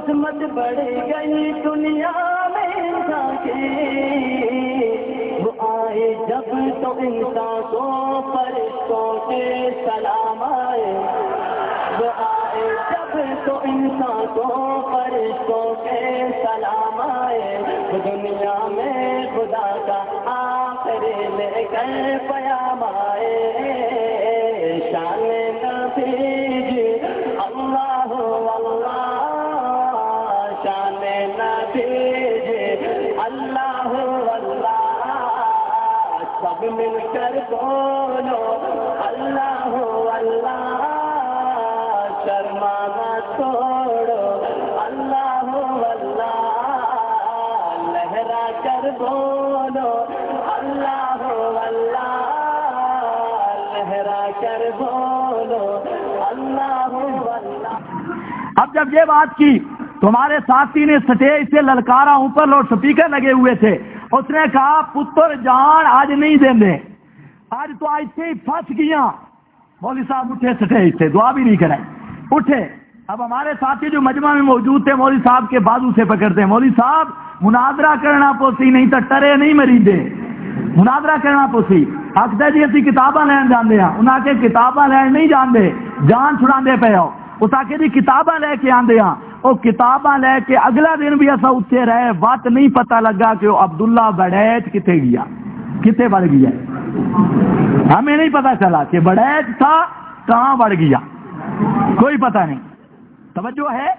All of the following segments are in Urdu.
عظمت بڑھ گئی دنیا میں انسان کی، وہ آئے جب تو انسان کو فرشتوں کے سلام آئے، وہ آئے جب تو انسان کو فرشتوں کے سلام آئے، دنیا میں خدا کا آخر لے کر پیام آئے، شان نبی جی اللہ اللہ، شان نبی جی اللہ اللہ، سب مل کر بولو اللہ اللہ، شرما نہ چھوڑو اللہ اللہ، لہرا کر بولو اللہ اللہ، لہرا کر بولو اللہ اللہ۔ اب جب یہ بات کی تمہارے ساتھی نے سٹیج سے للکارا، اوپر لاؤڈ اسپیکر لگے ہوئے تھے، اس نے کہا پتر جان آج نہیں دیں دے، آج تو ایسے ہی پھنس گیا۔ مولوی صاحب اٹھے سٹیج سے، دعا بھی نہیں کرائی، اٹھے۔ اب ہمارے ساتھی جو مجمع میں موجود تھے مولوی صاحب کے بازو سے پکڑتے ہیں، مولوی صاحب مناظرہ کرنا پوسی نہیں تو ٹرے نہیں مری دے، مناظرہ کرنا پوسی آخر جی اسی کتاباں لین جانے ہیں، انہاں کے کتاباں لین نہیں جاندے، جان چھڑا دے پے ہو، اس آخر جی کتاباں لے کے آندے ہاں، وہ کتاباں لے کے اگلا دن بھی ایسا اتنے رہے، وقت نہیں پتہ لگا کہ وہ عبداللہ بڑیچ کتے گیا، کتے بڑھ گیا، ہمیں نہیں پتہ چلا کہ بڑیچ تھا کہاں بڑھ گیا، کوئی پتہ نہیں۔ توجہ ہے؟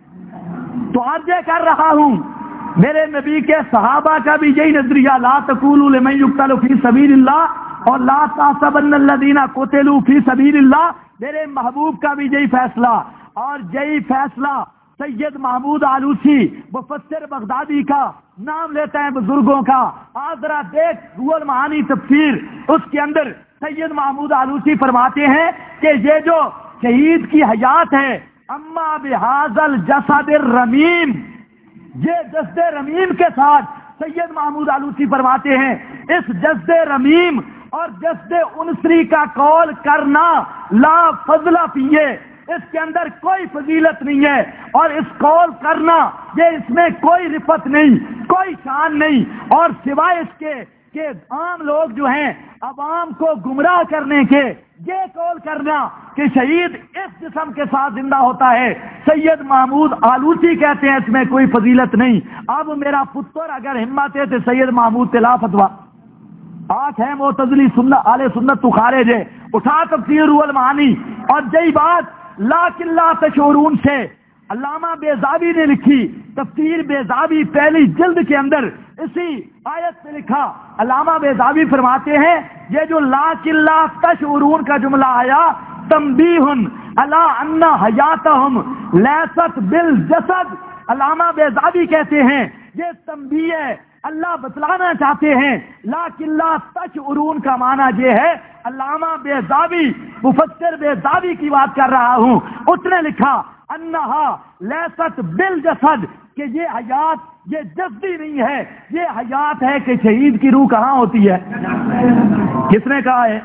تو عرض کر رہا ہوں میرے نبی کے صحابہ کا بھی یہی نظریہ، لا تقولوا لمن یقتل فی سبیل اللہ اور لا تحسبن الذین قتلوا فی سبیل اللہ، میرے محبوب کا بھی یہی فیصلہ، اور یہی فیصلہ سید محمود آلوسی مفسر بغدادی کا نام لیتا ہے بزرگوں کا۔ آج ذرا دیکھ روح المعانی تفسیر، اس کے اندر سید محمود آلوسی فرماتے ہیں کہ یہ جو شہید کی حیات ہے، اما بہذا الجسد الرمیم، یہ جسد رمیم کے ساتھ سید محمود آلوسی فرماتے ہیں اس جسد رمیم اور جسد انسری کا قول کرنا لا فضل فیہ، اس کے اندر کوئی فضیلت نہیں ہے، اور اس قول کرنا یہ اس میں کوئی رفت نہیں، کوئی شان نہیں، اور سوائے اس کے کہ عام لوگ جو ہیں عوام کو گمراہ کرنے کے یہ قول کرنا کہ شہید اس جسم کے ساتھ زندہ ہوتا ہے، سید محمود آلوسی کہتے ہیں اس میں کوئی فضیلت نہیں۔ اب میرا پتر اگر ہمت ہے تو سید محمود تلا فتوا آنکھ ہے معتزلی سنت اہل سنت تو خارج ہے، اٹھا تفسیر روح المعانی، اور یہی بات لاکن لا تشعرون سے علامہ بیضاوی نے لکھی، تفسیر بیضاوی پہلی جلد کے اندر اسی آیت میں لکھا، علامہ بیضاوی فرماتے ہیں یہ جو لاکن لا تشعرون کا جملہ آیا تنبیہ علی ان حیاتہم لیست بالجسد، علامہ بیضاوی کہتے ہیں یہ تنبیہ ہے، اللہ بتلانا چاہتے ہیں، لیکن لا تشعرون کا معنی یہ ہے، علامہ بیضاوی مفسر بیضاوی کی بات کر رہا ہوں، اس نے لکھا انہا لیست بالجسد کہ یہ حیات یہ جسدی نہیں ہے، یہ حیات ہے کہ شہید کی روح کہاں ہوتی ہے؟ کس نے کہا ہے؟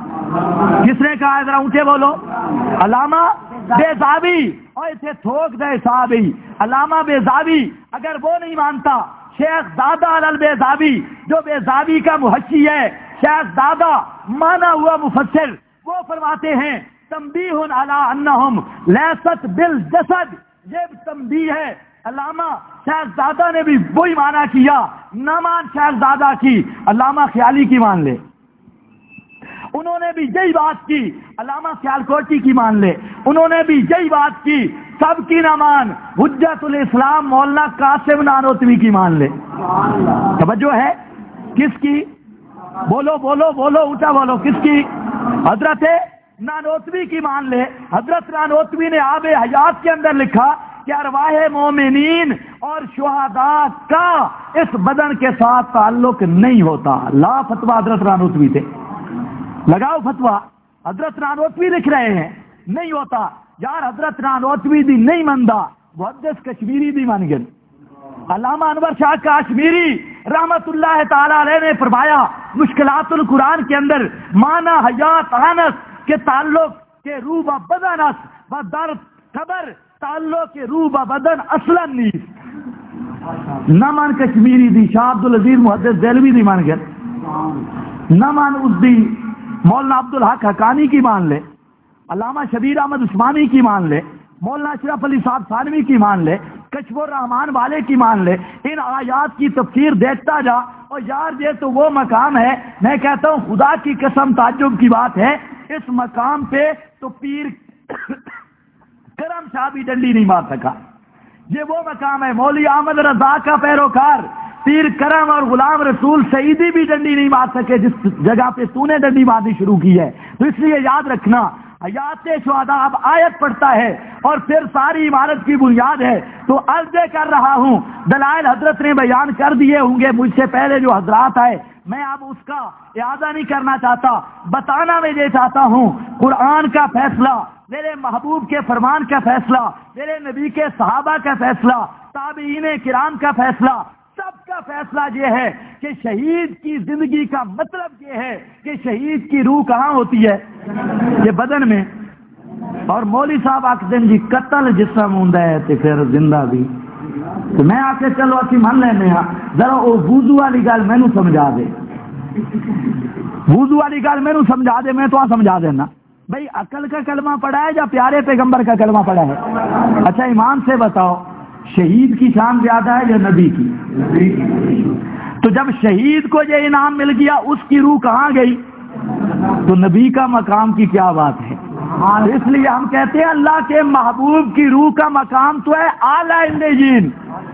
کس نے کہا ہے؟ ذرا اونچے بولو۔ علامہ بیضاوی، اور اسے تھوک دے صحابی علامہ بیضاوی، اگر وہ نہیں مانتا شیخ دادا البیضاوی جو بیضاوی کا محشی ہے، شیخ دادا مانا ہوا مفسر، وہ فرماتے ہیں تنبیہ علی انہم لیست بالجسد، یہ تنبیہ ہے۔ علامہ شیخ زادہ نے بھی وہی معنی کیا، نہ مان شیخ زادہ کی، علامہ خیالی کی مان لے، انہوں نے بھی یہی بات کی، علامہ سیالکوٹی کی مان لے، انہوں نے بھی یہی بات کی، سب کی نہ مان، حجت الاسلام مولانا قاسم نانوتوی کی مان لے۔ توجہ ہے؟ کس کی؟ بولو بولو بولو اونچا بولو، کس کی؟ حضرت نانوتوی کی مان لے۔ حضرت نانوتوی نے آب حیات کے اندر لکھا کہ ارواح مومنین اور شہداء کا اس بدن کے ساتھ تعلق نہیں ہوتا۔ لا فتویٰ حضرت نانوتوی تھے، لگاؤ فتویٰ، حضرت نانوتوی لکھ رہے ہیں نہیں ہوتا یار، حضرت نانوتوی دی نہیں مندا، محدث کشمیری دی من گئے۔ علامہ انور شاہ کاشمیری رحمت اللہ تعالی علیہ نے فرمایا مشکلات القرآن کے اندر معنی حیات انس کے تعلق کے روح و بدنس و در قبر تعلق روح با بدن اصلا نہیں نہ مان کشمیری دی شاہ عبدالعزیز محدث دہلوی دی مان گئے نہ مان اس دی مولانا عبدالحق حقانی کی مان لے علامہ شبیر احمد عثمانی کی مان لے مولانا اشرف علی صاحب تھانوی کی مان لے کشف الرحمان والے کی مان لے ان آیات کی تفسیر دیکھتا جا اور یار یہ تو وہ مقام ہے میں کہتا ہوں خدا کی قسم تعجب کی بات ہے اس مقام پہ تو پیر کرم شاہ بھی ڈنڈی نہیں مار سکا یہ وہ مقام ہے مولوی احمد رضا کا پیروکار پیر کرم اور غلام رسول سعیدی بھی ڈنڈی نہیں مار سکے جس جگہ پہ تو نے ڈنڈی مارنی شروع کی ہے تو اس لیے یاد رکھنا حیات شہداء اب آیت پڑھتا ہے اور پھر ساری عمارت کی بنیاد ہے تو عرض کر رہا ہوں دلائل حضرت نے بیان کر دیے ہوں گے مجھ سے پہلے جو حضرات آئے میں اب اس کا اعادہ نہیں کرنا چاہتا بتانا میں یہ چاہتا ہوں قرآن کا فیصلہ میرے محبوب کے فرمان کا فیصلہ میرے نبی کے صحابہ کا فیصلہ تابعین کرام کا فیصلہ سب کا فیصلہ یہ ہے کہ شہید کی زندگی کا مطلب یہ ہے کہ شہید کی روح کہاں ہوتی ہے یہ بدن میں اور مولوی صاحب آخر جی قتل جسم ہوں تو پھر زندہ بھی تو میں آ کے چلو اسی من لینے ہاں ذرا وہ وضو والی گل مینو سمجھا دے وضو والی گل مینو سمجھا دے میں تو سمجھا دینا بھائی عقل کا کلمہ پڑھا ہے یا پیارے پیغمبر کا کلمہ پڑھا ہے اچھا ایمان سے بتاؤ شہید کی شان زیادہ ہے یا نبی کی تو جب شہید کو یہ انعام مل گیا اس کی روح کہاں گئی تو نبی کا مقام کی کیا بات ہے اس لیے ہم کہتے ہیں اللہ کے محبوب کی روح کا مقام تو ہے اعلیٰ علیین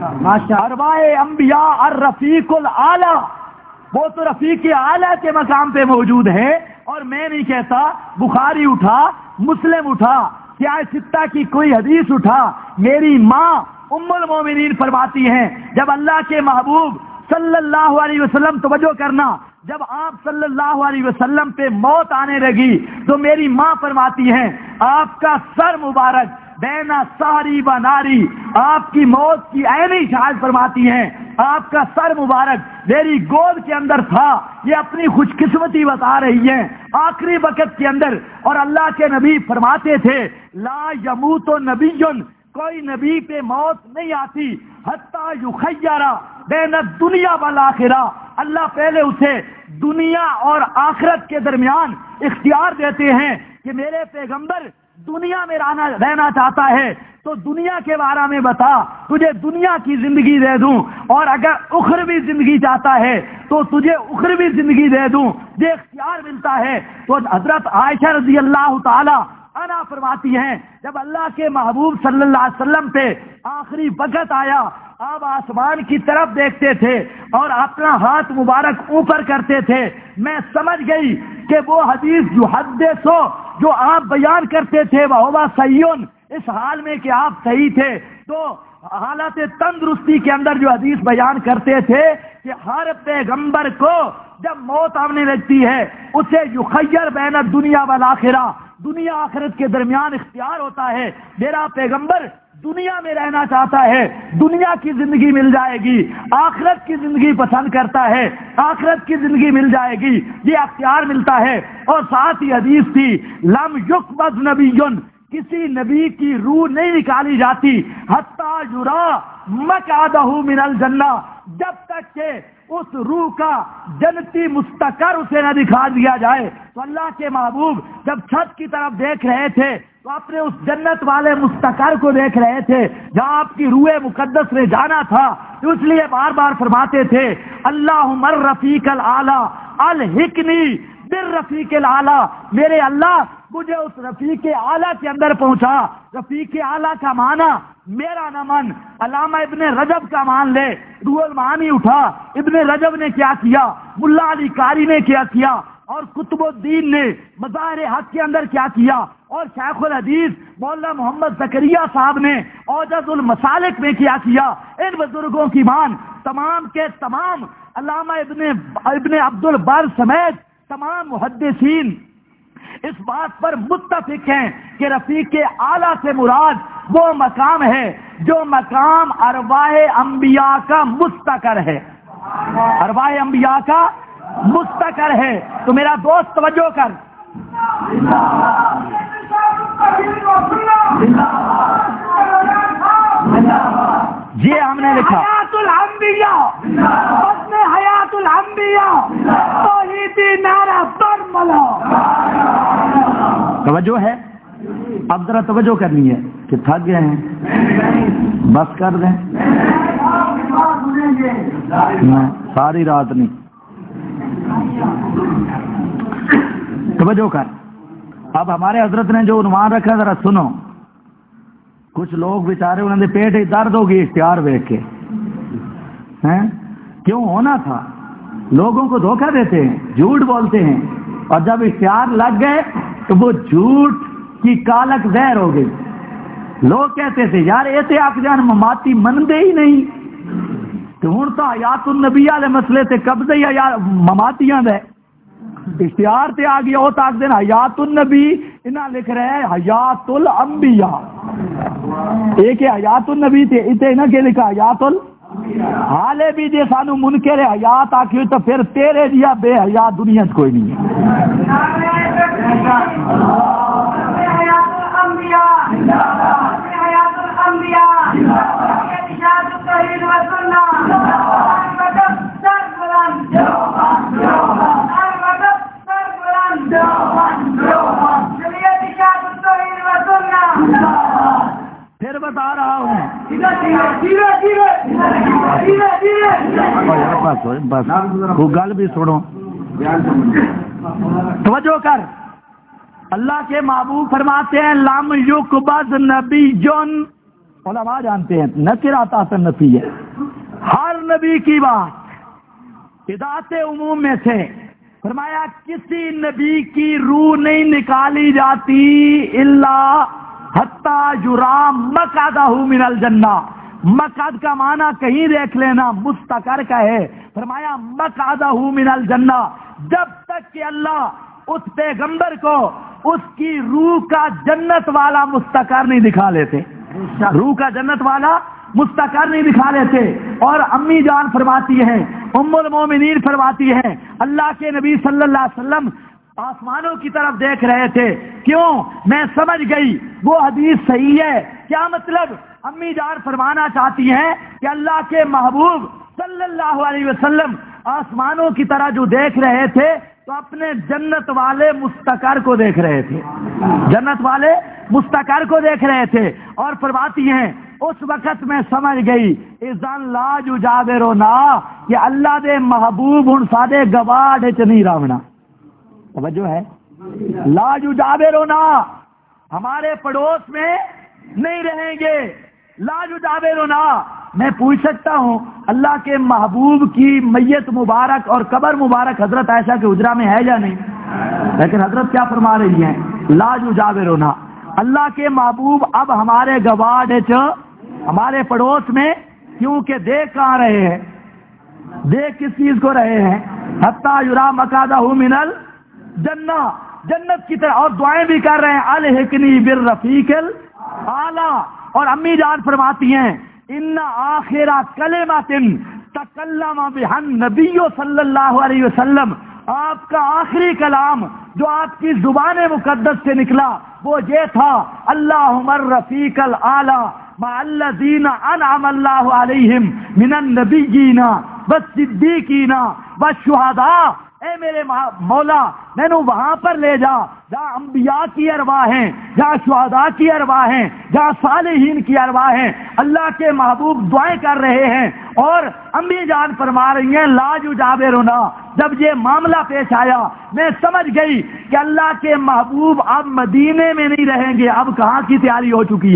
ارواح انبیاء الرفیق الاعلیٰ وہ تو رفیق اعلیٰ کے مقام پہ موجود ہے اور میں نہیں کہتا بخاری اٹھا مسلم اٹھا کیا ستہ کی کوئی حدیث اٹھا میری ماں ام المومنین فرماتی ہیں جب اللہ کے محبوب صلی اللہ علیہ وسلم توجہ کرنا جب آپ صلی اللہ علیہ وسلم پہ موت آنے لگی تو میری ماں فرماتی ہیں آپ کا سر مبارک بینا ساری و ناری آپ کی موت کی عینی شاہد فرماتی ہیں آپ کا سر مبارک میری گود کے اندر تھا یہ اپنی خوش قسمتی بتا رہی ہیں آخری وقت کے اندر اور اللہ کے نبی فرماتے تھے لا یموت نبی کوئی نبی پہ موت نہیں آتی حتی یخیرہ بین الدنیا والآخرہ اللہ پہلے اسے دنیا اور آخرت کے درمیان اختیار دیتے ہیں کہ میرے پیغمبر دنیا میں رہنا چاہتا ہے تو دنیا کے بارے میں بتا تجھے دنیا کی زندگی دے دوں اور اگر اخروی زندگی چاہتا ہے تو تجھے اخروی زندگی دے دوں یہ اختیار ملتا ہے تو حضرت عائشہ رضی اللہ تعالی عنہا فرماتی ہیں جب اللہ کے محبوب صلی اللہ علیہ وسلم پہ آخری وقت آیا آپ آسمان کی طرف دیکھتے تھے اور اپنا ہاتھ مبارک اوپر کرتے تھے میں سمجھ گئی کہ وہ حدیث جو حدیث ہو جو آپ بیان کرتے تھے وہ صحیح اس حال میں کہ آپ صحیح تھے تو حالت تندرستی کے اندر جو حدیث بیان کرتے تھے کہ ہر پیغمبر کو جب موت آنے لگتی ہے اسے یخیر بین الدنیا والآخرہ دنیا آخرت کے درمیان اختیار ہوتا ہے میرا پیغمبر دنیا میں رہنا چاہتا ہے دنیا کی زندگی مل جائے گی آخرت کی زندگی پسند کرتا ہے آخرت کی زندگی مل جائے گی یہ اختیار ملتا ہے اور ساتھ ہی حدیث تھی لم یقبض نبی کسی نبی کی روح نہیں نکالی جاتی حتی یرا مقعدہ من الجنہ جب تک کہ اس روح کا جنتی مستقر اسے نہ دکھا دیا جائے تو اللہ کے محبوب جب چھت کی طرف دیکھ رہے تھے تو اپنے اس جنت والے مستقر کو دیکھ رہے تھے جہاں آپ کی روح مقدس نے جانا تھا اس لیے بار بار فرماتے تھے اللہم الرفیق الاعلی الحقنی بالرفیق الاعلی میرے اللہ مجھے اس رفیق اعلیٰ کے اندر پہنچا رفیق اعلیٰ کا معنی میرا نہ من علامہ ابن رجب کا مان لے روح المعانی اٹھا ابن رجب نے کیا کیا ملا علی قاری نے کیا کیا اور قطب الدین نے مظاہر حق کے اندر کیا کیا اور شیخ الحدیث مولانا محمد زکریا صاحب نے اوجز المسالک میں کیا ان بزرگوں کی مان تمام کے تمام علامہ ابن عبد البر سمیت تمام محدثین اس بات پر متفق ہیں کہ رفیق اعلیٰ سے مراد وہ مقام ہے جو مقام ارواح انبیاء کا مستقر ہے ارواح انبیاء کا مستقر ہے تو میرا دوست توجہ کر لکھا حیات الانبیاء بطن حیات الانبیاء توحیدی نعرہ پر ملا. توجہ ہے؟ اب ذرا توجہ کرنی ہے کہ تھک گئے ہیں بس کر دیں. ساری رات نہیں. توجہ کر. اب ہمارے حضرت نے جو عنوان رکھا ذرا سنو. کچھ لوگ بیچارے انہوں نے پیٹ ہی درد ہوگی اشتہار دیکھ کے. کیوں ہونا تھا؟ لوگوں کو دھوکہ دیتے ہیں، جھوٹ بولتے ہیں، اور جب اشتہار لگ گئے تو وہ جھوٹ کی کالک زہر ہو گئی. لوگ کہتے تھے یار ایسے آپ جان مماتی منتے ہی نہیں، تو ہوں تو حیات النبی والے مسئلے سے قبضے ہی مماتیاں دے اشتہار تے آ گیا. وہ تاک دن حیات النبی انہاں لکھ رہے ہیں حیات الانبیاء. ایک حیات النبی تھے اتنے انہاں کے لکھا حیات حالے بھی جے سانو منکر حیات آکھی تو پھر تیرے جیا بے حیات دنیا کوئی نہیں ہے. پھر بتا رہا ہوں بس گل بھی سنو. توجہ کر. اللہ کے محبوب فرماتے ہیں لم یقبض نبی جن. علماء جانتے ہیں نکرات نفی ہے. ہر نبی کی بات ہدایت عموم میں سے. فرمایا کسی نبی کی روح نہیں نکالی جاتی الا حتی یرام مقعدہ من الجنہ. مقعد کا معنی کہیں دیکھ لینا مستقر کا ہے. فرمایا مقعدہ من الجنہ. جب تک کہ اللہ اس پیغمبر کو اس کی روح کا جنت والا مستقر نہیں دکھا لیتے. روح کا جنت والا مستقر نہیں دکھا لیتے. اور امی جان فرماتی ہیں، ام المومنین فرماتی ہیں، اللہ کے نبی صلی اللہ علیہ وسلم آسمانوں کی طرف دیکھ رہے تھے. کیوں؟ میں سمجھ گئی وہ حدیث صحیح ہے. کیا مطلب؟ امی جان فرمانا چاہتی ہیں کہ اللہ کے محبوب صلی اللہ علیہ وسلم آسمانوں کی طرح جو دیکھ رہے تھے تو اپنے جنت والے مستقر کو دیکھ رہے تھے. جنت والے مستقر کو دیکھ رہے تھے. اور فرماتی ہیں اس وقت میں سمجھ گئی اذن لا یجاورنا کہ اللہ دے محبوب ہن سادے گواڑ وچ نہیں رہنا. توجہ ہے؟ لا یجاورنا ہمارے پڑوس میں نہیں رہیں گے. لا یجاورنا. میں پوچھ سکتا ہوں اللہ کے محبوب کی میت مبارک اور قبر مبارک حضرت عائشہ کے حجرہ میں ہے یا نہیں؟ لیکن حضرت کیا فرما رہی ہیں؟ لا یجاورنا. اللہ کے محبوب اب ہمارے گواڑ ہمارے پڑوس میں، کیونکہ دیکھ کہاں رہے ہیں؟ دیکھ کس چیز کو رہے ہیں؟ حتی یرا مقعدہ من الجنہ. جنت کی طرح. اور دعائیں بھی کر رہے ہیں الحقنی بالرفیق الاعلی. اور امی جان فرماتی ہیں ان آخر کلمۃ تکلم بها النبی صلی اللہ علیہ وسلم. آپ کا آخری کلام جو آپ کی زبان مقدس سے نکلا وہ یہ تھا اللہم الرفیق الاعلی مع الذین انعم اللہ علیہم من النبیین والصدیقین والشہداء. اے میرے مولا میں نے وہاں پر لے جا جہاں انبیاء کی ارواح ہیں، جہاں شہداء کی ارواح ہیں، جہاں صالحین کی ارواح ہیں. اللہ کے محبوب دعائیں کر رہے ہیں اور امی جان فرما رہی ہیں لا یجاورنا. جب یہ معاملہ پیش آیا میں سمجھ گئی کہ اللہ کے محبوب اب مدینے میں نہیں رہیں گے. اب کہاں کی تیاری ہو چکی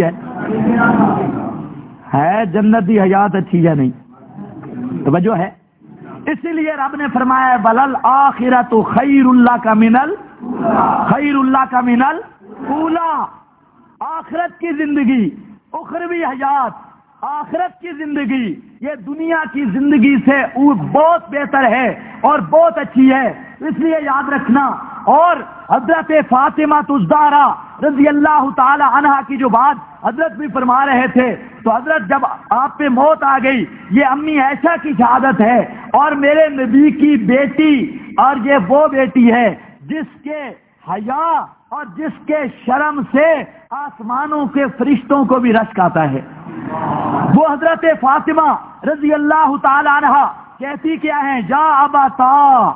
ہے جنت کی حیات اچھی یا نہیں؟ توجہ ہے؟ اسی لیے رب نے فرمایا بلل آخرت خیر اللہ کا منل خیر اللہ کا منل اولا. آخرت کی زندگی، اخروی حیات، آخرت کی زندگی یہ دنیا کی زندگی سے بہت بہتر ہے اور بہت اچھی ہے. اس لیے یاد رکھنا. اور حضرت فاطمہ الزہرا رضی اللہ تعالی عنہا کی جو بات حضرت بھی فرما رہے تھے تو حضرت جب آپ پہ موت آ گئی یہ امی عائشہ کی شہادت ہے اور میرے نبی کی بیٹی، اور یہ وہ بیٹی ہے جس کے حیا اور جس کے شرم سے آسمانوں کے فرشتوں کو بھی رشک آتا ہے. وہ حضرت فاطمہ رضی اللہ تعالی عنہا کہتی کیا ہیں؟ یا اباتا،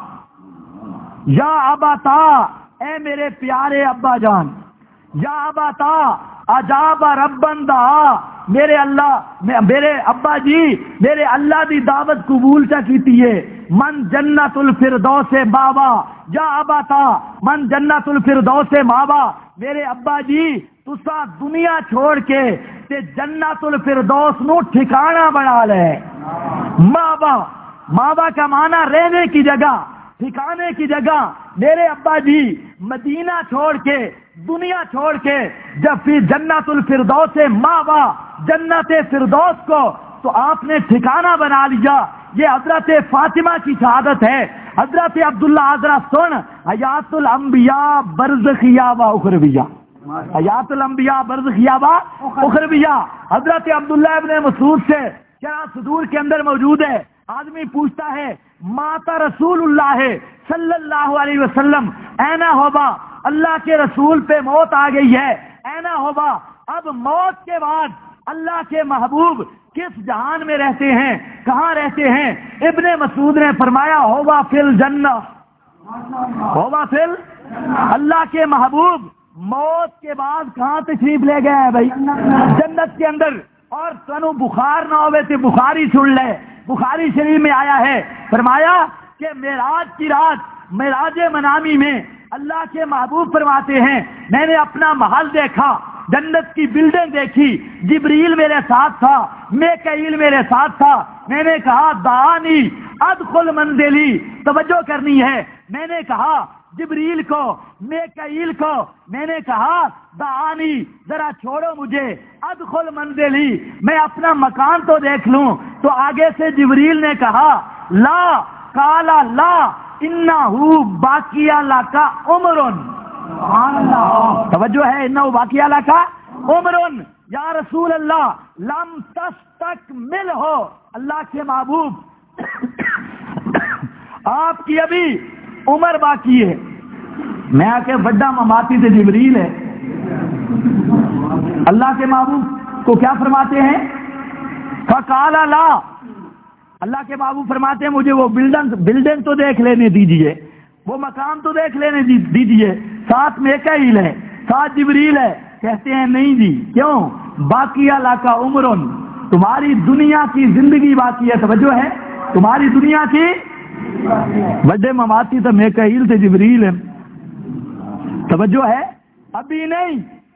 یا اباتا، اے میرے پیارے ابا جان، یا اباتا اجاب ربن دا، میرے اللہ، میرے ابا جی میرے اللہ دی دعوت قبول چا کیتی ہے، من جنت الفردوس بابا، یا اباتا من جنت الفردوس بابا، میرے ابا جی تسا دنیا چھوڑ کے تے جنت الفردوس نو ٹھکانہ بنا لے۔ مابا، مابا کا معنی رہنے کی جگہ، ٹھکانے کی جگہ۔ میرے ابا جی مدینہ چھوڑ کے، دنیا چھوڑ کے جب پھر جنت الفردوس ماوا، جنت فردوس کو تو آپ نے ٹھکانہ بنا لیا۔ یہ حضرت فاطمہ کی شہادت ہے۔ حضرت عبداللہ حضرت سن، حیات الانبیاء برزخیہ و اخرویہ، حیات الانبیاء برزخیہ و اخرویہ۔ حضرت عبداللہ ابن مسعود سے شرح صدور کے اندر موجود ہے، آدمی پوچھتا ہے ماتا رسول اللہ صلی اللہ علیہ وسلم اینا ہوبا، اللہ کے رسول پہ موت آ گئی ہے، اینا ہوبا، اب موت کے بعد اللہ کے محبوب کس جہان میں رہتے ہیں، کہاں رہتے ہیں؟ ابن مسعود نے فرمایا ہوبا فی الجنہ، ہوبا فی اللہ کے محبوب موت کے بعد کہاں تشریف لے گئے ہیں بھائی؟ جنت کے اندر۔ اور تنو بخار نہ ہوئے تو بخاری سن لے، بخاری شریف میں آیا ہے، فرمایا کہ معراج کی رات، معراج منامی میں اللہ کے محبوب فرماتے ہیں میں نے اپنا محل دیکھا، جنت کی بلڈنگ دیکھی، جبریل میرے ساتھ تھا، میکائیل میرے ساتھ تھا، میں نے کہا دعانی ادخل منزلی، توجہ کرنی ہے، میں نے کہا جبریل کو، میکائیل کو، میں نے کہا دعانی ذرا چھوڑو مجھے، ادخل منزلی، میں اپنا مکان تو دیکھ لوں۔ تو آگے سے جبریل نے کہا لا، کالا لا انہو باقیہ لکا عمرن، توجہ ہے، انہو باقیہ لکا عمرن، یا رسول اللہ لم تستکمل ہو، اللہ کے محبوب آپ کی ابھی عمر باقی ہے۔ میں آ کے بڑا مماتی سے جبریل ہے، اللہ کے محبوب کو کیا فرماتے ہیں؟ فقال لا، اللہ کے محبوب فرماتے ہیں مجھے وہ بلڈنگ تو دیکھ لینے دیجئے، وہ مقام تو دیکھ لینے دیجئے، ساتھ میکائیل ہے، ساتھ جبریل ہے۔ کہتے ہیں نہیں جی، کیوں؟ باقی علاقہ عمرن، تمہاری دنیا کی زندگی باقی ہے، توجہ ہے، تمہاری دنیا کی بڑے مماتی تو میکائیل سے جبریل ہے، توجہ ہے، ابھی نہیں،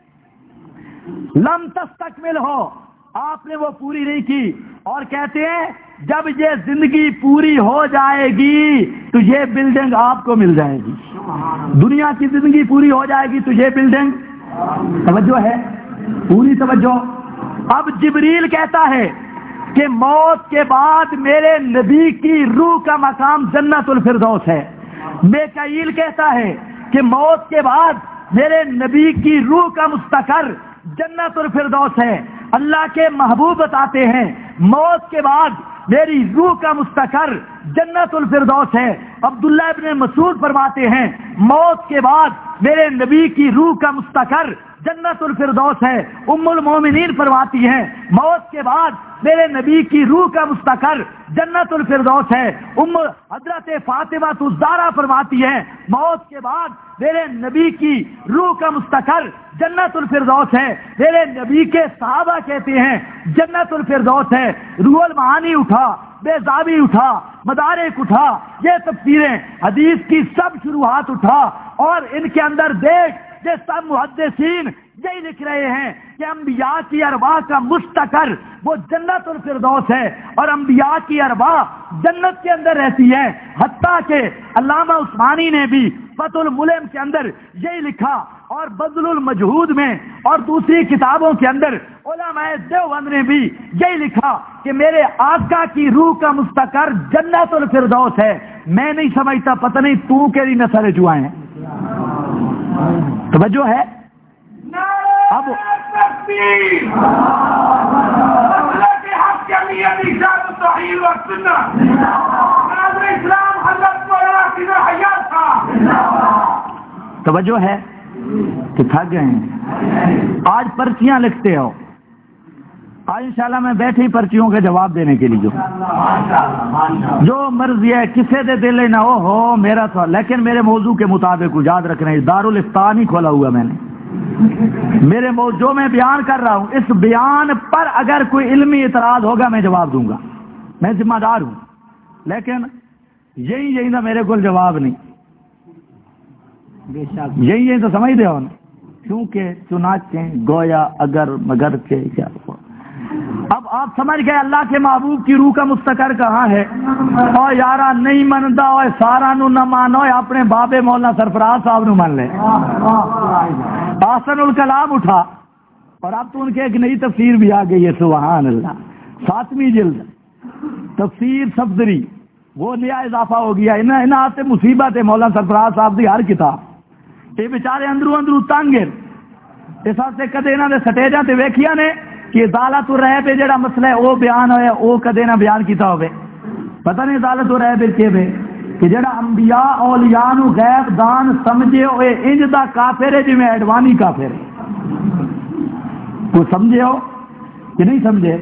لم تستکمل ہو، آپ نے وہ پوری نہیں کی۔ اور کہتے ہیں جب یہ زندگی پوری ہو جائے گی تو یہ بلڈنگ آپ کو مل جائے گی، دنیا کی زندگی پوری ہو جائے گی تو یہ بلڈنگ، توجہ ہے، پوری توجہ۔ اب جبریل کہتا ہے کہ موت کے بعد میرے نبی کی روح کا مقام جنت الفردوس ہے۔ میکائیل کہتا ہے کہ موت کے بعد میرے نبی کی روح کا مستقر جنت الفردوس ہے۔ اللہ کے محبوب بتاتے ہیں موت کے بعد میری روح کا مستقر جنت الفردوس ہے۔ عبداللہ ابن مسعود فرماتے ہیں موت کے بعد میرے نبی کی روح کا مستقر جنت الفردوس ہے۔ ام المومنین فرماتی ہیں موت کے بعد میرے نبی کی روح کا مستقر جنت الفردوس ہے۔ حضرت فاطمہ الزہرا فرماتی ہیں موت کے بعد میرے نبی کی روح کا مستقر جنت الفردوس ہے۔ میرے نبی کے صحابہ کہتے ہیں جنت الفردوس ہے۔ روح المعانی اٹھا، بیضابی اٹھا، مدارک اٹھا، یہ تفسیریں حدیث کی سب شروحات اٹھا، اور ان کے اندر دیکھ یہ سب محدثین یہی لکھ رہے ہیں کہ انبیاء کی ارواح کا مستقر وہ جنت الفردوس ہے، اور انبیاء کی ارواح جنت کے اندر رہتی ہے۔ حتیٰ کہ علامہ عثمانی نے بھی فتح الملم کے اندر یہی لکھا، اور بذل المجہود میں اور دوسری کتابوں کے اندر علماء دیوبند نے بھی یہی لکھا کہ میرے آقا کی روح کا مستقر جنت الفردوس ہے۔ میں نہیں سمجھتا، پتہ نہیں تو کیری نسل چوائے ہیں، توجہ ہے۔ اب توجہ ہے کہ تھک گئے ہیں، آج پرچیاں لکھتے ہو آج انشاءاللہ میں بیٹھی پرچیوں کے جواب دینے کے لیے جو مرضی ہے کسے دے دل نہ ہو میرا تو، لیکن میرے موضوع کے مطابق یاد رکھنا ہے، دارالفتاء نہیں کھولا ہوا میں نے، میرے جو میں بیان کر رہا ہوں اس بیان پر اگر کوئی علمی اعتراض ہوگا میں جواب دوں گا، میں ذمہ دار ہوں، لیکن یہی نہ میرے کو جواب نہیں، یہی تو سمجھ دے ہو نا، کیونکہ چنانچہ گویا اگر مگر کے کیا۔ اب آپ سمجھ گئے اللہ کے محبوب کی روح کا مستقر کہاں ہے؟ اور یارا نہیں منتا اور سارا نو نہ مانو، اپنے بابے مولانا سرفراز صاحب نو مان لے۔ احسن الکلام اٹھا اور اب تو ان کے ایک نئی تفسیر بھی آ گئی ہے، سبحان اللہ، 7ویں جلد تفسیر صفدری، وہ نیا اضافہ ہو گیا، انہاں آتے مصیبت ہے مولانا سرفراز صاحب دی ہر کتاب، یہ بیچارے اندروں تنگ ہیں، اس واسطے کدے انہاں دے سٹیجاں تے ویکھیا نے کہ ازالت الرہب جڑا مسئلہ ہے وہ بیان ہویا، وہ کدے نہ بیان کیتا ہوئے، پتہ نہیں ازالت الرہب کہ جڑا انبیاء اولیاء نو غیب دان سمجھے ہوئے انج دا کافر ہے جی میں ایڈوانی کافر ہے، کوئی سمجھے ہو کہ نہیں سمجھے؟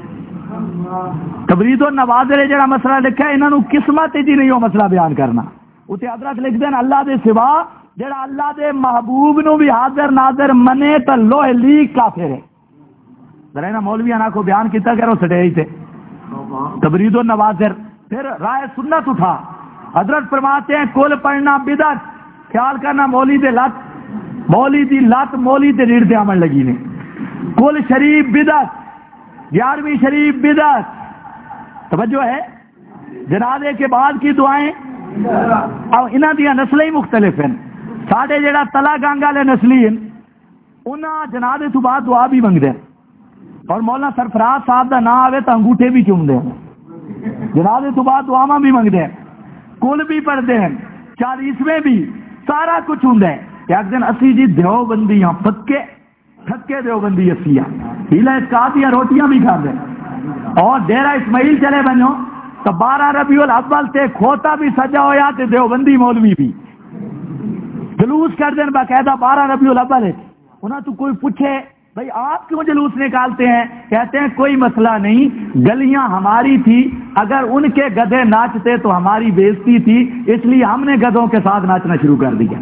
تبرید و نوازر جڑا مسئلہ لکھا ہے انہاں نو قسمت جی نہیں ہو مسئلہ بیان کرنا، اتنے حضرت لکھ دین اللہ دے سوا جڑا اللہ دے محبوب نو بھی حاضر ناظر منے تا لوہ لیگ کافر ہے۔ ذرا نا مولویاں کو بیان کیتا کرو سٹیج تے تبرید و نوازر۔ پھر رائے سنت اٹھا، حضرت فرماتے ہیں کل پڑھنا بدعت، خیال کرنا مولی دے لت، مولی دی لت مولی تے ریڑھ تے آمن لگی نے، کل شریف بدعت، 11ویں شریف بدعت، توجہ ہے، جنازے کے بعد کی دعائیں اور انہاں دیا نسلیں مختلف ہیں، ساڈے جڑا تلا گنگ والے نسلی ہیں انہاں جنازے تو بعد دعا بھی منگدے ہیں، اور مولانا سرفراز صاحب دا نام آوے تو انگوٹھے بھی چومدے ہیں، جنازے تو بعد دعاواں بھی منگدے ہیں، کل بھی پڑھتے ہیں، 40ویں بھی، سارا کچھ ہوں ہے کہ ایک دن اسی جی دیوبندیاں پکے تھکے دیوبندی اسیاں ہیلا کا دیا روٹیاں بھی کھاتے ہیں، اور ڈیرہ اسماعیل چلے بنو تو 12 ربیع الاول تے کھوتا بھی سجا ہویا تے دیوبندی مولوی بھی جلوس کر دیں باقاعدہ 12 ربیع الاول ہے، انہاں تو کوئی پوچھے بھئی آپ کیوں جلوس نکالتے ہیں؟ کہتے ہیں کوئی مسئلہ نہیں، گلیاں ہماری تھی، اگر ان کے گدھے ناچتے تو ہماری بےزتی تھی، اس لیے ہم نے گدھوں کے ساتھ ناچنا شروع کر دیا۔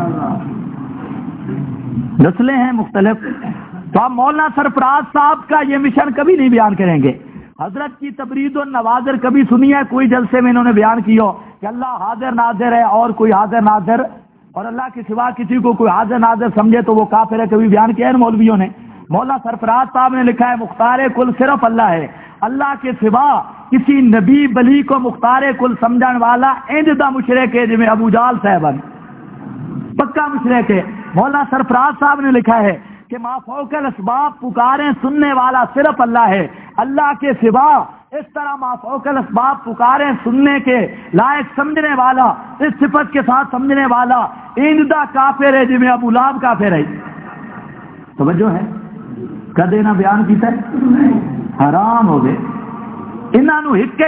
نسلیں ہیں مختلف، تو آپ مولانا سرفراز صاحب کا یہ مشن کبھی نہیں بیان کریں گے۔ حضرت کی تبرید و نوازر کبھی سنی ہے کوئی جلسے میں انہوں نے بیان کی ہو کہ اللہ حاضر ناظر ہے اور کوئی حاضر ناظر اور اللہ کے سوا کسی کو کوئی حاضر ناظر سمجھے تو وہ کافر ہے، کبھی بیان کیا ہے مولویوں نے؟ مولانا سرفراز صاحب نے لکھا ہے مختار کل صرف اللہ ہے، اللہ کے سوا کسی نبی بلی کو مختار کل سمجھن والا انج دا مشرک ہے جی میں ابو جال صاحبن پکا مشرک ہے۔ مولانا سرفراز صاحب نے لکھا ہے کہ ما فوق الاسباب پکاریں سننے والا صرف اللہ ہے، اللہ کے سوا اس طرح ما فوق الاسباب پکاریں سننے کے لائق سمجھنے والا، اس صفت کے ساتھ سمجھنے والا اندہ کافر ہے جی میں ابو لہب کافر ہے۔ توجہ ہے، کدے نہ بیان کیتا ہے، حرام ہو گئے انہاں نو ایک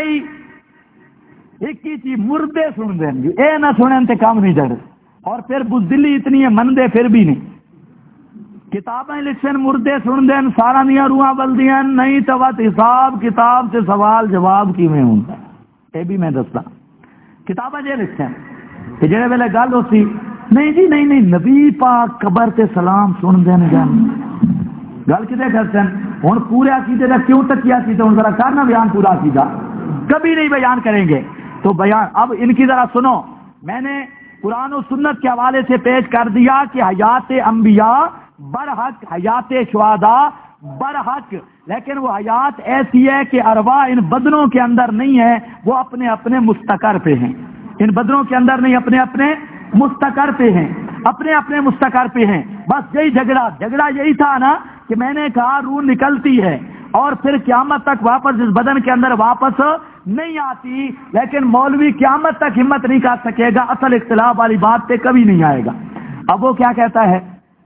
ہی چیز مردے سن دیں جی، اے نہ سنیں تے کام نہیں جڑ، اور پھر بزدلی اتنی ہے مندے پھر بھی نہیں، کتابیں لکھن مردے سن دین سارا دیا روحاں بلدیاں نہیں تو وقت حساب کتاب سے سوال جواب کی میں ہوں یہ بھی میں دستا کتابیں جے لکھیں کہ جڑے ویلے گل ہوتی نہیں جی نہیں نبی پاک قبر تے سلام سن دین جان گل کتے کرتے ہیں ہوں پورے عقیدے کا کیوں تکیا کیتا ہوں ذرا کرنا بیان پورا عقیدہ کبھی نہیں بیان کریں گے تو بیان اب ان کی ذرا سنو، میں نے قرآن و سنت کے حوالے سے پیش کر دیا کہ حیات انبیاء برحق، حیات شہداء برحق، لیکن وہ حیات ایسی ہے کہ ارواح ان بدنوں کے اندر نہیں ہے، وہ اپنے اپنے مستقر پہ ہیں، ان بدنوں کے اندر نہیں، اپنے اپنے مستقر پہ ہیں، اپنے اپنے مستقر پہ ہیں۔ بس یہی جھگڑا یہی تھا نا کہ میں نے کہا روح نکلتی ہے اور پھر قیامت تک واپس اس بدن کے اندر واپس نہیں آتی، لیکن مولوی قیامت تک ہمت نہیں کر سکے گا، اصل اختلاف والی بات پہ کبھی نہیں آئے گا۔ اب وہ کیا کہتا ہے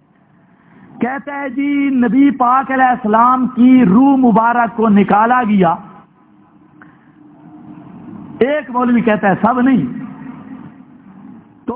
جی نبی پاک علیہ السلام کی روح مبارک کو نکالا گیا، ایک مولوی کہتا ہے سب نہیں، تو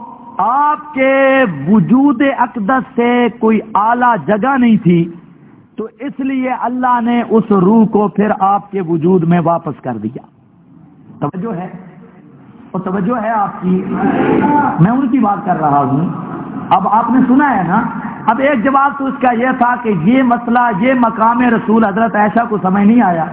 آپ کے وجود اقدس سے کوئی اعلیٰ جگہ نہیں تھی تو اس لیے اللہ نے اس روح کو پھر آپ کے وجود میں واپس کر دیا. توجہ ہے اور توجہ ہے آپ کی؟ میں ان کی بات کر رہا ہوں. اب آپ نے سنا ہے نا. اب ایک جواب تو اس کا یہ تھا کہ یہ مسئلہ، یہ مقام رسول حضرت عائشہ کو سمجھ نہیں آیا،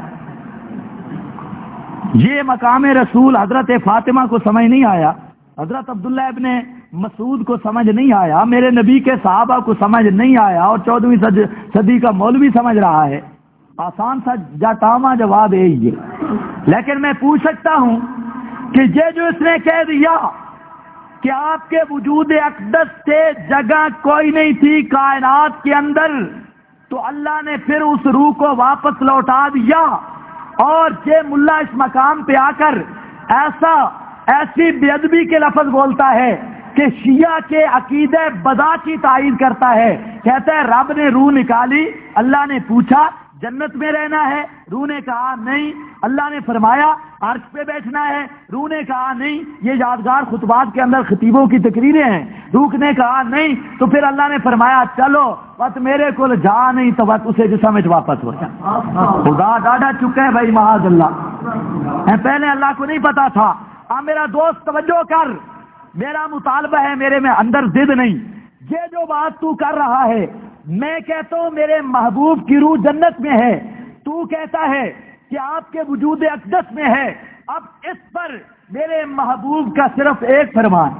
یہ مقام رسول حضرت فاطمہ کو سمجھ نہیں آیا، حضرت عبداللہ ابن مسعود کو سمجھ نہیں آیا، میرے نبی کے صحابہ کو سمجھ نہیں آیا، اور 14ویں صدی کا مولوی سمجھ رہا ہے. آسان سا جاٹاما جواب ہے یہ. لیکن میں پوچھ سکتا ہوں کہ یہ جو اس نے کہہ دیا کہ آپ کے وجود اقدس سے جگہ کوئی نہیں تھی کائنات کے اندر، تو اللہ نے پھر اس روح کو واپس لوٹا دیا. اور یہ ملا اس مقام پہ آ کر ایسی بے ادبی کے لفظ بولتا ہے کہ شیعہ کے عقیدے بدا کی تائید کرتا ہے. کہتا ہے رب نے روح نکالی، اللہ نے پوچھا جنت میں رہنا ہے، روح نے کہا نہیں. اللہ نے فرمایا عرش پہ بیٹھنا ہے، روح نے کہا نہیں. یہ یادگار خطبات کے اندر خطیبوں کی تقریریں ہیں. روح نے کہا نہیں. تو پھر اللہ نے فرمایا چلو بس میرے کو جا نہیں تو بس اسے جسم میں واپس ہو جا. خدا ڈاڈا چکے ہیں بھائی معاذ اللہ. پہلے اللہ کو نہیں پتا تھا. میرا دوست توجہ کر، میرا مطالبہ ہے، میرے میں اندر ضد نہیں. یہ جو بات تو کر رہا ہے، میں کہتا ہوں میرے محبوب کی روح جنت میں ہے، تو کہتا ہے کہ آپ کے وجود اقدس میں ہے. اب اس پر میرے محبوب کا صرف ایک فرمان،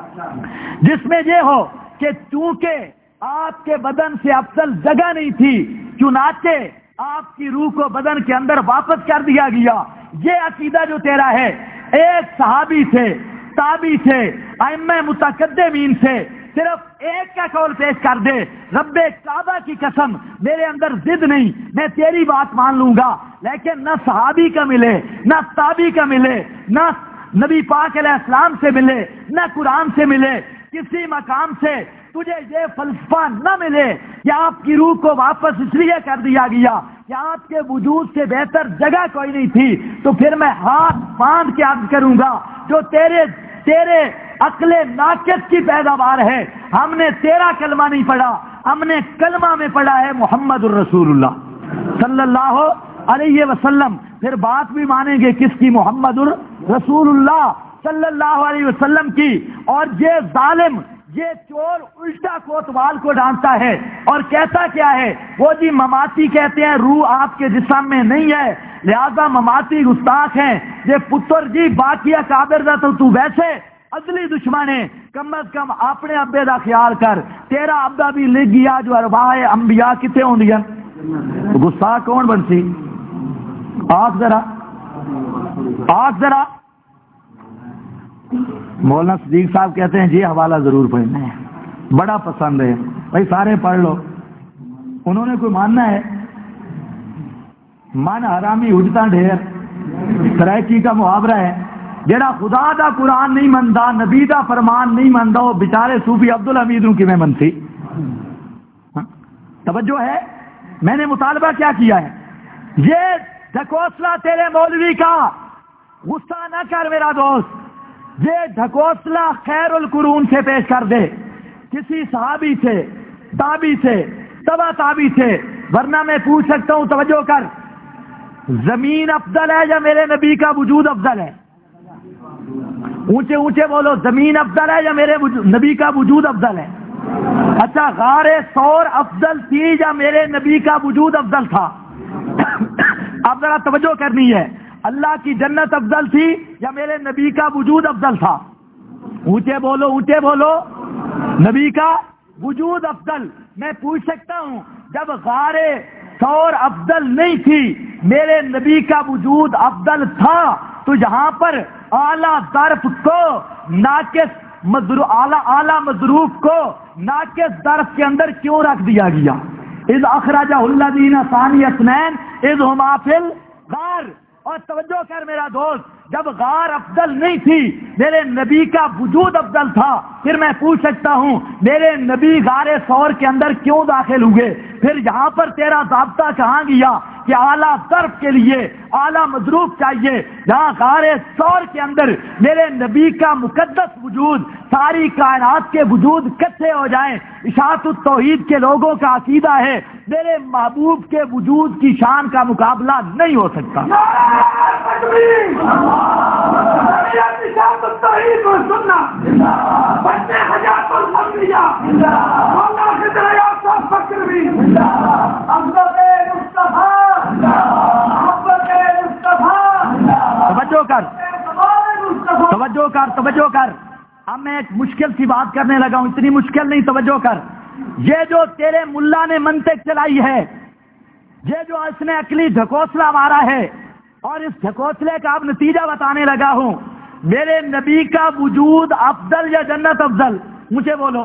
جس میں یہ ہو کہ چونکہ آپ کے بدن سے افضل جگہ نہیں تھی، چنانچہ آپ کی روح کو بدن کے اندر واپس کر دیا گیا. یہ عقیدہ جو تیرا ہے، ایک صحابی سے، تابعی سے، ائمہ متقدمین سے صرف ایک کا قول پیش کر دے. رب کعبہ کی قسم میرے اندر ضد نہیں، میں تیری بات مان لوں گا. لیکن نہ صحابی کا ملے، نہ تابعی کا ملے، نہ نبی پاک علیہ السلام سے ملے، نہ قرآن سے ملے، کسی مقام سے تجھے یہ فلسفہ نہ ملے کہ آپ کی روح کو واپس اس لیے کر دیا گیا کہ آپ کے وجود سے بہتر جگہ کوئی نہیں تھی. تو پھر میں ہاتھ باندھ کے عرض کروں گا جو تیرے عقل ناقص کی پیداوار ہے. ہم نے تیرا کلمہ نہیں پڑھا، ہم نے کلمہ میں پڑھا ہے محمد الرسول اللہ صلی اللہ علیہ وسلم. پھر بات بھی مانیں گے کس کی؟ محمد الرسول اللہ صلی اللہ علیہ وسلم کی. اور یہ ظالم، یہ چور الٹا کوتوال کو ڈانٹتا ہے اور کہتا کیا ہے؟ وہ جی مماتی کہتے ہیں روح آپ کے جسم میں نہیں ہے، لہذا مماتی گستاخ ہیں. یہ پتر جی باقیہ کابر دا تو ویسے ازلی دشمن ہے. کم از کم اپنے ابے دا خیال کر. تیرا ابا بھی لکھ گیا جو ارواح انبیاء کتے ہوں دیا. گستاخ کون بنسی؟ آگ ذرا. مولانا صدیق صاحب کہتے ہیں جی حوالہ ضرور پڑھنا ہے، بڑا پسند ہے بھائی، سارے پڑھ لو. انہوں نے کوئی ماننا ہے؟ من حرامی اجتا ڈھیر سرائکی کا محاورہ ہے. جڑا خدا دا قرآن نہیں مندا، نبی دا فرمان نہیں مندا، وہ بیچارے صوفی عبدالحمید کی میں منسی. توجہ ہے؟ میں نے مطالبہ کیا کیا ہے؟ یہ ڈھکوسلا تیرے مولوی کا، غصہ نہ کر میرا دوست. یہ ڈھکوسلا خیر القرون سے پیش کر دے، کسی صحابی سے، تابعی سے، تبع تابعی سے. ورنہ میں پوچھ سکتا ہوں، توجہ کر، زمین افضل ہے یا میرے نبی کا وجود افضل ہے؟ اونچے اونچے بولو، زمین افضل ہے یا میرے نبی کا وجود افضل ہے؟ اچھا، غار ثور افضل تھی یا میرے نبی کا وجود افضل تھا؟ اب ذرا توجہ کرنی ہے. اللہ کی جنت افضل تھی یا میرے نبی کا وجود افضل تھا؟ اونچے بولو، اونچے بولو. نبی کا وجود افضل. میں پوچھ سکتا ہوں، جب غار ثور افضل نہیں تھی، میرے نبی کا وجود افضل تھا، تو یہاں پر اعلیٰ ظرف کو ناقص اعلیٰ مضروف کو ناقص ظرف کے اندر کیوں رکھ دیا گیا؟ اذ اخرجہ الذین ثانی اثنین اذ ہما فی الغار. اور توجہ کر میرا دوست، جب غار افضل نہیں تھی، میرے نبی کا وجود افضل تھا، پھر میں پوچھ سکتا ہوں میرے نبی غار ثور کے اندر کیوں داخل ہوئے؟ پھر یہاں پر تیرا ضابطہ کہاں گیا کہ اعلیٰ ظرف کے لیے اعلیٰ مضروف چاہیے، جہاں غار ثور کے اندر میرے نبی کا مقدس وجود ساری کائنات کے وجود کٹھے ہو جائیں، اشاعت التوحید کے لوگوں کا عقیدہ ہے میرے محبوب کے وجود کی شان کا مقابلہ نہیں ہو سکتا۔ توجہ کر اب میں ایک مشکل سی بات کرنے لگا ہوں، اتنی مشکل نہیں، توجہ کر۔ یہ جو تیرے ملا نے منطق چلائی ہے، یہ جو اس نے عقلی ڈھکوسلا مارا ہے، اور اس ڈھکوسلے کا اب نتیجہ بتانے لگا ہوں۔ میرے نبی کا وجود افضل یا جنت افضل؟ مجھے بولو۔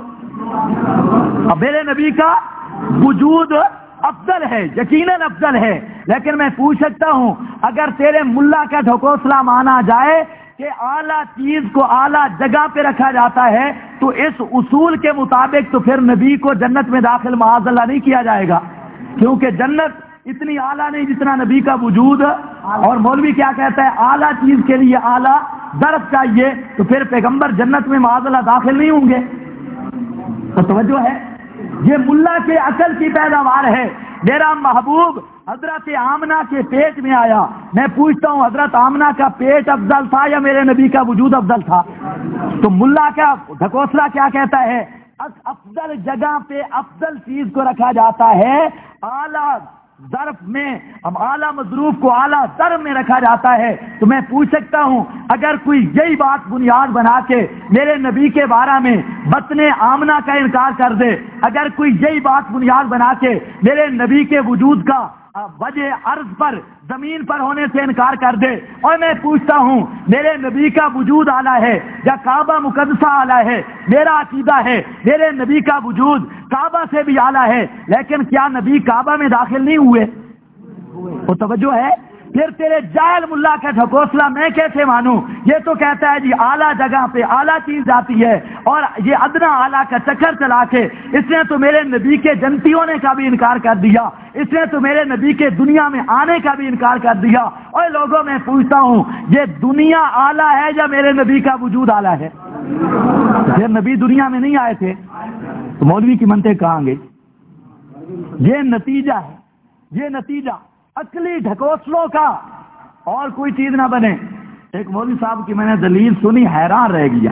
اب میرے نبی کا وجود افضل ہے، یقیناً افضل ہے، لیکن میں پوچھ سکتا ہوں اگر تیرے ملا کا ڈھکوسلا مانا جائے کہ اعلیٰ چیز کو اعلیٰ جگہ پہ رکھا جاتا ہے تو اس اصول کے مطابق تو پھر نبی کو جنت میں داخل معاذ اللہ نہیں کیا جائے گا، کیونکہ جنت اتنی اعلیٰ نہیں جتنا نبی کا وجود۔ اور مولوی کیا کہتا ہے؟ اعلیٰ چیز کے لیے اعلیٰ ظرف چاہیے، تو پھر پیغمبر جنت میں معاذ اللہ داخل نہیں ہوں گے۔ تو توجہ ہے، یہ ملا کے عقل کی پیداوار ہے۔ میرا محبوب حضرت آمنہ کے پیٹ میں آیا، میں پوچھتا ہوں حضرت آمنہ کا پیٹ افضل تھا یا میرے نبی کا وجود افضل تھا؟ تو ملا کا ڈھکوسلا کیا کہتا ہے؟ افضل جگہ پہ افضل چیز کو رکھا جاتا ہے، اعلیٰ ظرف میں، اب اعلیٰ مظروف کو اعلیٰ ظرف میں رکھا جاتا ہے۔ تو میں پوچھ سکتا ہوں اگر کوئی یہی بات بنیاد بنا کے میرے نبی کے بارے میں بطن آمنہ کا انکار کر دے، اگر کوئی یہی بات بنیاد بنا کے میرے نبی کے وجود کا وجہ عرض پر زمین پر ہونے سے انکار کر دے، اور میں پوچھتا ہوں میرے نبی کا وجود اعلیٰ ہے یا کعبہ مقدسہ اعلیٰ ہے؟ میرا عقیدہ ہے میرے نبی کا وجود کعبہ سے بھی اعلیٰ ہے، لیکن کیا نبی کعبہ میں داخل نہیں ہوئے؟ وہ توجہ ہے؟ پھر تیرے جاہل ملا کا ڈھکوسلا میں کیسے مانوں؟ یہ تو کہتا ہے جی اعلیٰ جگہ پہ اعلیٰ چیز جاتی ہے، اور یہ ادنا اعلیٰ کا چکر چلا کے اس نے تو میرے نبی کے جنتی ہونے کا بھی انکار کر دیا، اس نے تو میرے نبی کے دنیا میں آنے کا بھی انکار کر دیا۔ اور لوگوں میں پوچھتا ہوں یہ دنیا اعلیٰ ہے یا میرے نبی کا وجود اعلیٰ ہے؟ پھر نبی دنیا میں نہیں آئے تھے تو مولوی کی منطق کہاں گئی؟ یہ نتیجہ ہے، یہ نتیجہ عقلی ڈھکوسلوں کا، اور کوئی چیز نہ بنے۔ ایک مولوی صاحب کی میں نے دلیل سنی، حیران رہ گیا۔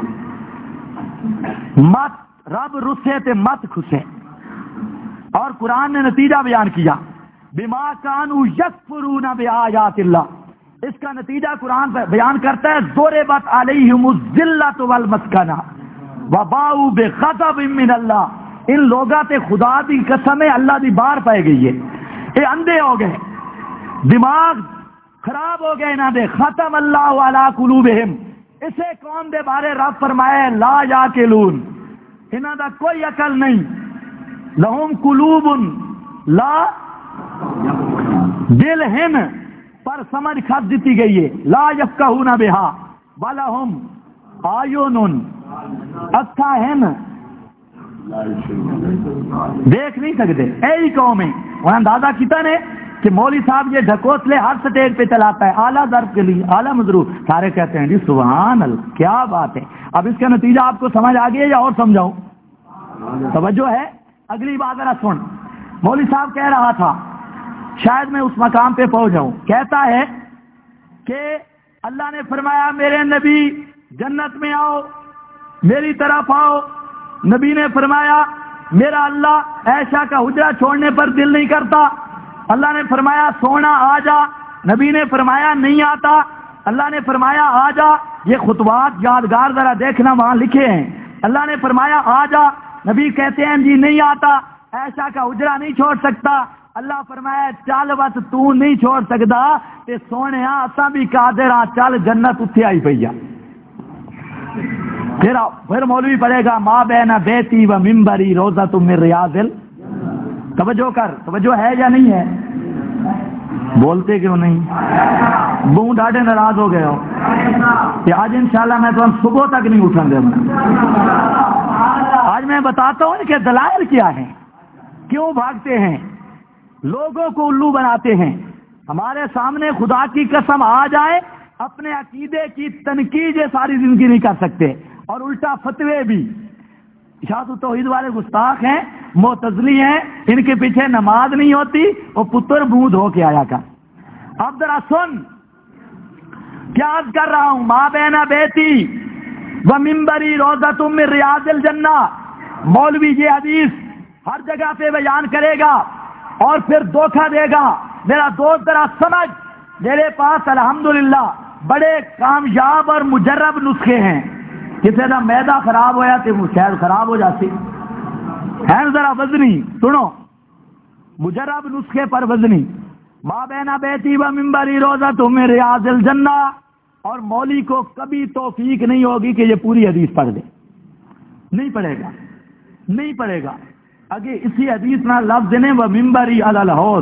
مت رب رسے تے مت کھسے، اور قرآن نے نتیجہ بیان کیا بما کانوا یکفرون بآیات اللہ۔ اس کا نتیجہ قرآن بیان کرتا ہے ضربت علیہم الذلۃ والمسکنہ وباؤوا بغضب من اللہ۔ ان لوگاں تے خدا دی قسم ہے اللہ دی بار پائے گئی ہے، یہ اندھے ہو گئے، دماغ خراب ہو گئے انہاں دے، ختم اللہ علی قلوبہم۔ اسے قوم دے بارے رب فرمائے لا یاقلون، انہاں دا کوئی عقل نہیں، لہم قلوب لا دل ہن پر سمجھ کھد دیتی گئی ہے، لا یفقہون بہا ولہم اعین اکھاں ہن دیکھ نہیں سکتے۔ ایہی قوم ہے، اور اندازہ کیتا نے کہ مولوی صاحب یہ ڈھکوسلے ہر سٹیج پہ چلاتا ہے، اعلیٰ ضرب کے لیے اعلیٰ مضروب، سارے کہتے ہیں جی سبحان اللہ کیا بات ہے۔ اب اس کا نتیجہ آپ کو سمجھ آ گیا یا اور سمجھاؤں؟ توجہ ہے؟ اگلی بات ذرا سن۔ مولوی صاحب کہہ رہا تھا، شاید میں اس مقام پہ پہنچ جاؤں، کہتا ہے کہ اللہ نے فرمایا میرے نبی جنت میں آؤ، میری طرف آؤ۔ نبی نے فرمایا میرا اللہ عائشہ کا حجرہ چھوڑنے پر دل نہیں کرتا۔ اللہ نے فرمایا سونا آ جا، نبی نے فرمایا نہیں آتا۔ اللہ نے فرمایا آ جا، یہ خطبات یادگار ذرا دیکھنا وہاں لکھے ہیں۔ اللہ نے فرمایا آ جا، نبی کہتے ہیں جی نہیں آتا، عائشہ کا حجرہ نہیں چھوڑ سکتا۔ اللہ فرمایا چل بس تو نہیں چھوڑ سکتا تے سونے اساں بھی قادر ہاں، چل جنت اتھے آئی پئی۔ پھر مولوی پڑھے گا ما بین بیتی و منبری روضۃ من ریاض ال۔ توجہ کر، توجہ ہے یا نہیں ہے؟ بولتے کیوں نہیں؟ بہو ڈاڈے ناراض ہو گئے ہو کہ آج انشاءاللہ میں تو صبح تک نہیں اٹھن دے۔ آج میں بتاتا ہوں کہ دلائل کیا ہیں، کیوں بھاگتے ہیں، لوگوں کو الو بناتے ہیں۔ ہمارے سامنے خدا کی قسم آ جائے، اپنے عقیدے کی تنقید یہ ساری زندگی نہیں کر سکتے۔ اور الٹا فتوے بھی. شاہ توحید والے گستاخ ہیں, معتزلی ہیں, ان کے پیچھے نماز نہیں ہوتی, وہ پتر بوند ہو کے آیا کا. اب ذرا سن کیا عرض کر رہا ہوں. ماں بہنا بیٹی و ممبری روزۃ من ریاض الجنہ. مولوی یہ حدیث ہر جگہ پہ بیان کرے گا اور پھر دھوکہ دے گا. میرا دوست ذرا سمجھ, میرے پاس الحمدللہ بڑے کامیاب اور مجرب نسخے ہیں. کسی کا میدا خراب ہویا تو شاید خراب ہو جاتی ہے, ذرا وزنی سنو, مجرب نسخے پر وزنی. ماں بہنا بیٹی و ممبری روزۃ من ریاض الجنہ. اور مولوی کو کبھی توفیق نہیں ہوگی کہ یہ پوری حدیث پڑھ دے, نہیں پڑھے گا, نہیں پڑھے گا. اگر اسی حدیث میں لفظ نے وہ ممبری علی الحوض,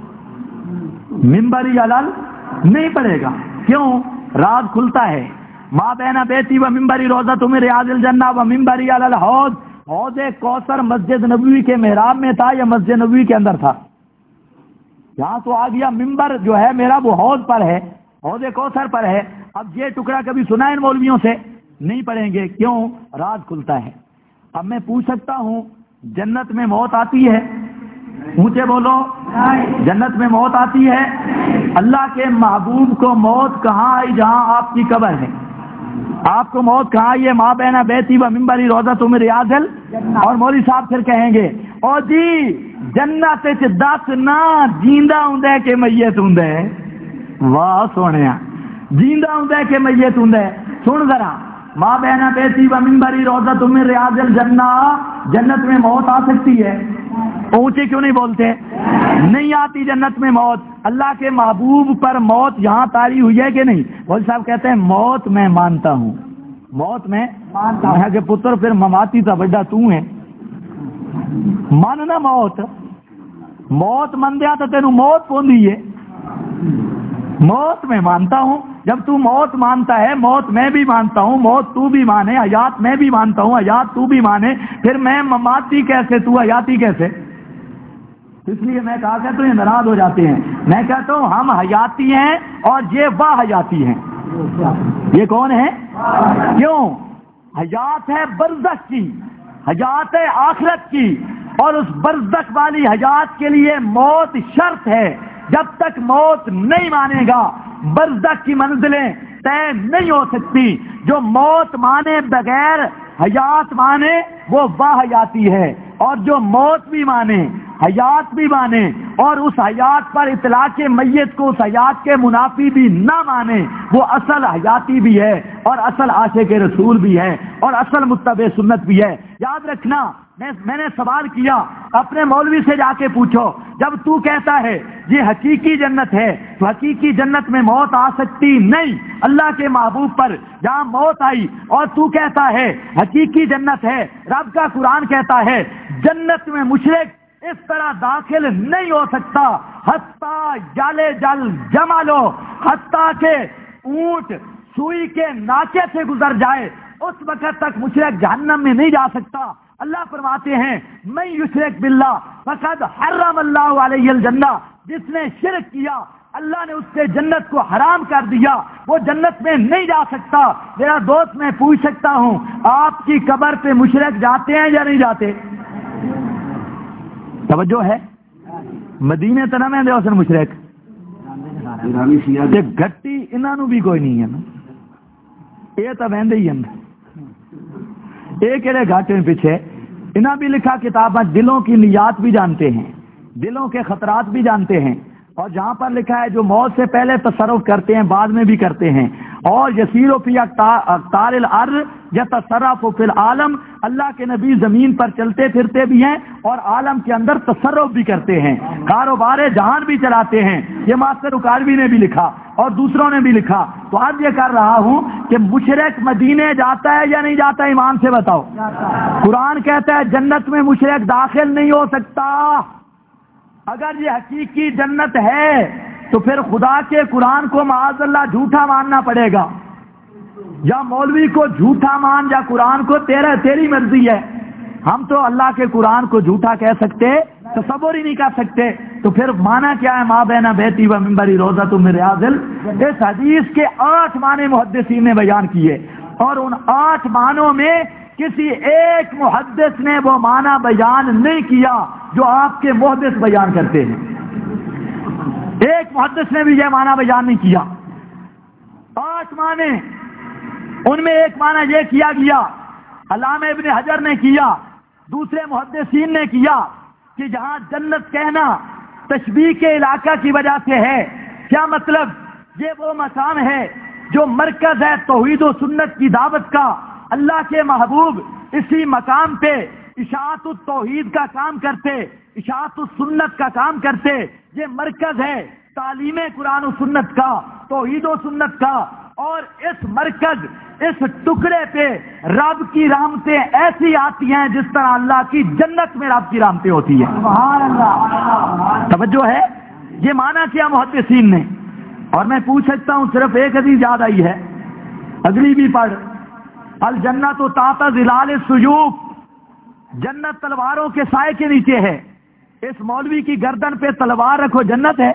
ممبری علل نہیں پڑھے گا. کیوں؟ راز کھلتا ہے. ماں بہنا بیٹی و ممبری روزۃ من ریاض الجنہ و ممبری علی الحوض. حوض کوثر مسجد نبوی کے محراب میں تھا یا مسجد نبوی کے اندر تھا؟ یہاں تو آ گیا ممبر جو ہے میرا وہ حوض پر ہے, حوض کوثر پر ہے. اب یہ ٹکڑا کبھی سنا ان مولویوں سے؟ نہیں پڑھیں گے. کیوں؟ راز کھلتا ہے. اب میں پوچھ سکتا ہوں جنت میں موت آتی ہے؟ اونچے بولو, جنت میں موت آتی ہے؟ اللہ کے محبوب کو موت کہاں آئی جہاں آپ کی قبر ہے؟ آپ کو موت کہاں آئی ہے؟ ماں بہنا بیٹی و ممبری روزۃ من ریاض الجنہ. اور مولوی صاحب پھر کہیں گے او جی جنت وچ دس نہ جیندا ہوندا کہ میت ہوندا ہے. واہ سونیا, جیندا ہوندا کہ میت ہوندا ہے. سن ذرا, ماں بہنا بیٹی و ممبری روزۃ من ریاض الجنہ. جنت میں موت آ سکتی ہے؟ اونچے کیوں نہیں بولتے؟ نہیں آتی جنت میں موت. اللہ کے محبوب پر موت یہاں تاری ہوئی ہے کہ نہیں؟ مولوی صاحب کہتے ہیں موت میں مانتا ہوں, موت میں مانتا ہوں. کہ پتر پھر مماتی تا بڑا تو ہے, ماننا موت, موت من دیا تو تینوں موت پوندی ہے. موت میں مانتا ہوں. جب تو موت مانتا ہے, موت میں بھی مانتا ہوں, موت تو بھی مانے, حیات میں بھی مانتا ہوں, حیات تو بھی مانے, پھر میں مماتی کیسے, تو حیاتی کیسے؟ اس لیے میں کہا کہ تو یہ ناراض ہو جاتے ہیں. میں کہتا ہوں ہم حیاتی ہیں اور یہ واہ حیاتی ہیں. یہ کون ہے؟ کیوں؟ حیات ہے برزخ کی, حیات ہے آخرت کی, اور اس برزخ والی حیات کے لیے موت شرط ہے. جب تک موت نہیں مانے گا برزخ کی منزلیں طے نہیں ہو سکتی. جو موت مانے بغیر حیات مانے وہ واہ حیاتی ہے, اور جو موت بھی مانے حیات بھی مانے اور اس حیات پر اطلاق میت کو اس حیات کے منافی بھی نہ مانے وہ اصل حیاتی بھی ہے اور اصل عاشق رسول بھی ہے اور اصل متبع سنت بھی ہے. یاد رکھنا, میں نے سوال کیا اپنے مولوی سے جا کے پوچھو, جب تو کہتا ہے یہ حقیقی جنت ہے تو حقیقی جنت میں موت آ سکتی نہیں. اللہ کے محبوب پر جہاں موت آئی اور تو کہتا ہے حقیقی جنت ہے. رب کا قرآن کہتا ہے جنت میں مشرک اس طرح داخل نہیں ہو سکتا حتیٰ جالے جل جمالو, حتیٰ کہ اونٹ سوئی کے ناکے سے گزر جائے اس وقت تک مشرک جہنم میں نہیں جا سکتا. اللہ فرماتے ہیں من یشرک باللہ فقد حرم اللہ علیہ الجنہ. جس نے شرک کیا اللہ نے اس سے جنت کو حرام کر دیا, وہ جنت میں نہیں جا سکتا. میرا دوست میں پوچھ سکتا ہوں آپ کی قبر پہ مشرک جاتے ہیں یا نہیں جاتے؟ توجہ ہے, مدینے تو نہ میں دے حسن مشرک گھٹی انہوں بھی کوئی نہیں ہے نا, یہ تو بہن ہی ہے. ایک گھاٹے میں پیچھے انہوں بھی لکھا کتابیں دلوں کی نیات بھی جانتے ہیں, دلوں کے خطرات بھی جانتے ہیں, اور جہاں پر لکھا ہے جو موت سے پہلے تصرف کرتے ہیں بعد میں بھی کرتے ہیں, اور یسیرو فی اقطار الارض یتصرف فی العالم. اللہ کے نبی زمین پر چلتے پھرتے بھی ہیں اور عالم کے اندر تصرف بھی کرتے ہیں, کاروبار جہان بھی چلاتے ہیں. یہ ماسٹر اکاروی نے بھی لکھا اور دوسروں نے بھی لکھا. تو آج یہ کر رہا ہوں کہ مشرک مدینے جاتا ہے یا نہیں جاتا, ایمان سے بتاؤ. قرآن کہتا ہے جنت میں مشرک داخل نہیں ہو سکتا. اگر یہ حقیقی جنت ہے تو پھر خدا کے قرآن کو معاذ اللہ جھوٹا ماننا پڑے گا, یا مولوی کو جھوٹا مان یا قرآن کو تیری مرضی ہے. ہم تو اللہ کے قرآن کو جھوٹا کہہ سکتے, تصور ہی نہیں کر سکتے. تو پھر مانا کیا ہے ماں بہنا بیٹی و ممبری روزۃ من ریاض الجنہ. اس حدیث کے 8 معنی محدثین نے بیان کیے اور ان 8 معنوں میں کسی ایک محدث نے وہ معنی بیان نہیں کیا جو آپ کے محدث بیان کرتے ہیں. ایک محدث نے بھی یہ معنی بیان نہیں کیا. 8 معنی، ان میں ایک معنی یہ کیا گیا، علامہ ابن حجر نے کیا، دوسرے محدثین نے کیا کہ جہاں جنت کہنا تشبیہ کے علاقہ کی وجہ سے ہے. کیا مطلب؟ یہ وہ مقام ہے جو مرکز ہے توحید و سنت کی دعوت کا. اللہ کے محبوب اسی مقام پہ اشاعت التوحید کا کام کرتے، اشاعت السنت کا کام کرتے. یہ مرکز ہے تعلیم قرآن و سنت کا، توحید و سنت کا. اور اس مرکز، اس ٹکڑے پہ رب کی رحمتیں ایسی آتی ہیں جس طرح اللہ کی جنت میں رب کی رحمتیں ہوتی ہیں. سبحان اللہ. توجہ ہے؟ یہ معنی کیا محدثین نے. اور میں پوچھ سکتا ہوں، صرف ایک حدیث یاد آئی ہے، اگلی بھی پڑھ. الجنت تحت ظلال السیوف، جنت تلواروں کے سائے کے نیچے ہے. اس مولوی کی گردن پہ تلوار رکھو، جنت ہے.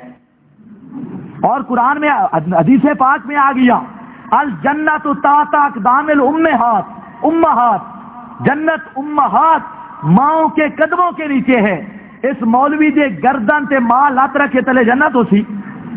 اور قرآن میں حدیث پاک میں آ گیا الجنت تحت اقدام الامہات، امہات، جنت امہات ماؤں کے قدموں کے نیچے ہے. اس مولوی دے گردن تے ماں لات رکھے تلے جنت ہو سی.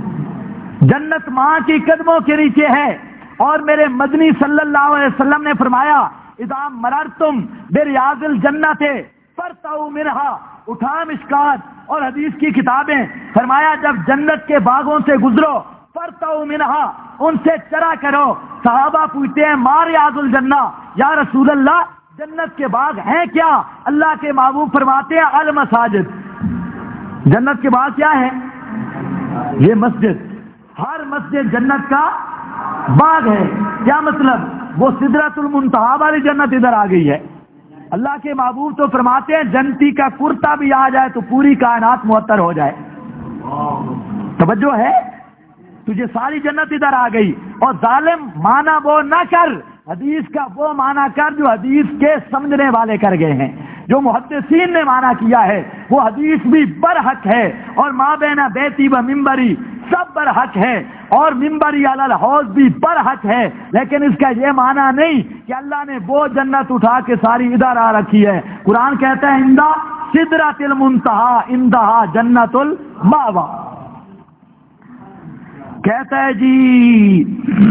جنت ماں کی قدموں کے نیچے ہے. اور میرے مدنی صلی اللہ علیہ وسلم نے فرمایا اذا مررتم بریاض الجنت فرتعوا منها، اٹھا مشکات اور حدیث کی کتابیں، فرمایا جب جنت کے باغوں سے گزرو فرتعوا منها، ان سے چرا کرو. صحابہ پوچھتے ہیں ما ریاض الجنہ، یا رسول اللہ جنت کے باغ ہیں کیا؟ اللہ کے محبوب فرماتے ہیں المساجد، جنت کے باغ کیا ہے؟ یہ مسجد. ہر مسجد جنت کا باغ ہے. کیا مطلب؟ وہ سدرۃ المنتہا والی جنت ادھر آ گئی ہے. اللہ کے محبوب تو فرماتے ہیں جنتی کا کرتا بھی آ جائے تو پوری کائنات معطر ہو جائے. توجہ ہے؟ تجھے ساری جنت ادھر آ گئی. اور ظالم معنی وہ نہ کر، حدیث کا وہ معنی کر جو حدیث کے سمجھنے والے کر گئے ہیں. جو محدثین نے معنی کیا ہے وہ حدیث بھی برحق ہے، اور ما بین بیتی و منبری سب برحق ہے، اور منبری علی الحوض بھی برحق ہے. لیکن اس کا یہ معنی نہیں کہ اللہ نے وہ جنت اٹھا کے ساری ادھر آ رکھی ہے. قرآن کہتا ہے اندہ سدرۃ المنتہا اندہا جنت المأوی. کہتا ہے جی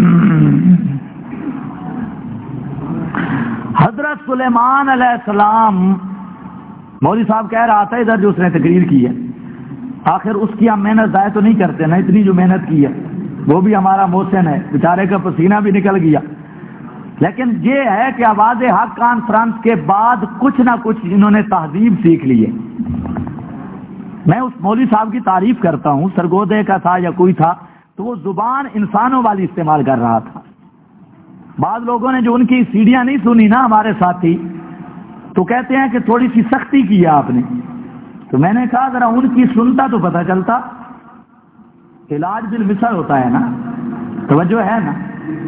حضرت سلیمان علیہ السلام، مولوی صاحب کہہ رہا تھا ادھر جو اس نے تقریر کی ہے، آخر اس کی ہم محنت ضائع تو نہیں کرتے نا. اتنی جو محنت کی ہے وہ بھی ہمارا محسن ہے، بیچارے کا پسینہ بھی نکل گیا. لیکن یہ ہے کہ آواز حق کانفرنس کے بعد کچھ نہ کچھ انہوں نے تہذیب سیکھ لی ہے. میں اس مولوی صاحب کی تعریف کرتا ہوں، سرگودے کا تھا یا کوئی تھا، تو وہ زبان انسانوں والی استعمال کر رہا تھا. بعض لوگوں نے جو ان کی سیڑھیاں نہیں سنی نا ہمارے ساتھی، تو کہتے ہیں کہ تھوڑی سی سختی کی ہے آپ نے. تو میں نے کہا ذرا ان کی سنتا تو پتہ چلتا. علاج بالمثل ہوتا ہے نا، توجہ ہے نا.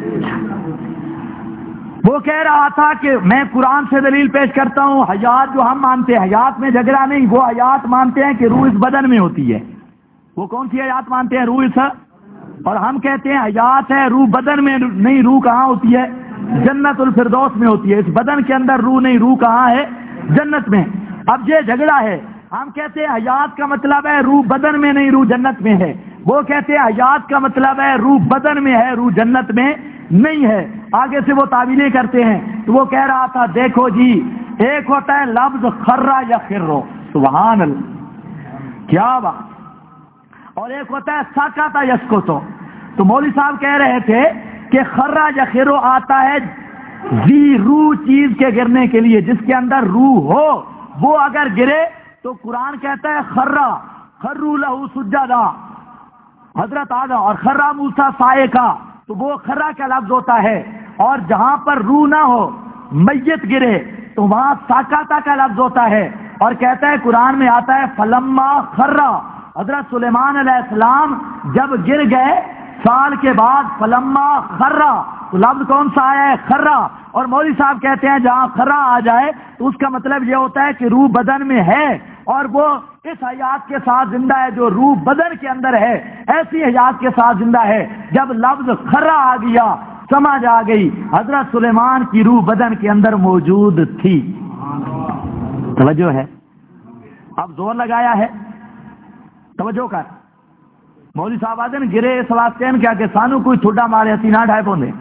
وہ کہہ رہا تھا کہ میں قرآن سے دلیل پیش کرتا ہوں، حیات جو ہم مانتے ہیں، حیات میں جھگڑا نہیں، وہ حیات مانتے ہیں کہ روح اس بدن میں ہوتی ہے. وہ کون سی حیات مانتے ہیں؟ روح اس. اور ہم کہتے ہیں حیات ہے روح بدن میں نہیں. روح کہاں ہوتی ہے؟ جنت الفردوس میں ہوتی ہے. اس بدن کے اندر روح نہیں، روح کہاں ہے؟ جنت میں. اب یہ جھگڑا ہے. ہم کہتے ہیں حیات کا مطلب ہے روح بدن میں نہیں، روح جنت میں ہے. وہ کہتے ہیں حیات کا مطلب ہے روح بدن میں ہے، روح جنت میں نہیں ہے. آگے سے وہ تعویلیں کرتے ہیں. تو وہ کہہ رہا تھا دیکھو جی، ایک ہوتا ہے لفظ خرہ یا خرو، سبحان اللہ، کیا بات، اور ایک ہوتا ہے ساکاتا یسکوتو. تو مولوی صاحب کہہ رہے تھے کہ خرہ یا خرو آتا ہے ذی روح چیز کے گرنے کے لیے، جس کے اندر روح ہو وہ اگر گرے تو قرآن کہتا ہے خرہ، خرو لہو سجدہ، حضرت آدم، اور خرہ موسیٰ سائے کا، تو وہ خرہ کا لفظ ہوتا ہے. اور جہاں پر روح نہ ہو، میت گرے، تو وہاں ساکاتا کا لفظ ہوتا ہے. اور کہتا ہے قرآن میں آتا ہے فلما خرہ، حضرت سلیمان علیہ السلام جب گر گئے سال کے بعد فلما خرہ، تو لفظ کون سا آیا ہے؟ خرہ. اور مولوی صاحب کہتے ہیں جہاں خرہ آ جائے تو اس کا مطلب یہ ہوتا ہے کہ روح بدن میں ہے، اور وہ اس حیات کے ساتھ زندہ ہے جو روح بدن کے اندر ہے، ایسی حیات کے ساتھ زندہ ہے. جب لفظ خرہ آ گیا، سمجھ آ گئی حضرت سلیمان کی روح بدن کے اندر موجود تھی. توجہ ہے؟ اب زور لگایا ہے, توجہ کر. مولوی صاحب آدھے گرے اس واسطے کیا کہ سانو کوئی تھوڑا مارے ہتھی نہ ڈھائے پوندے.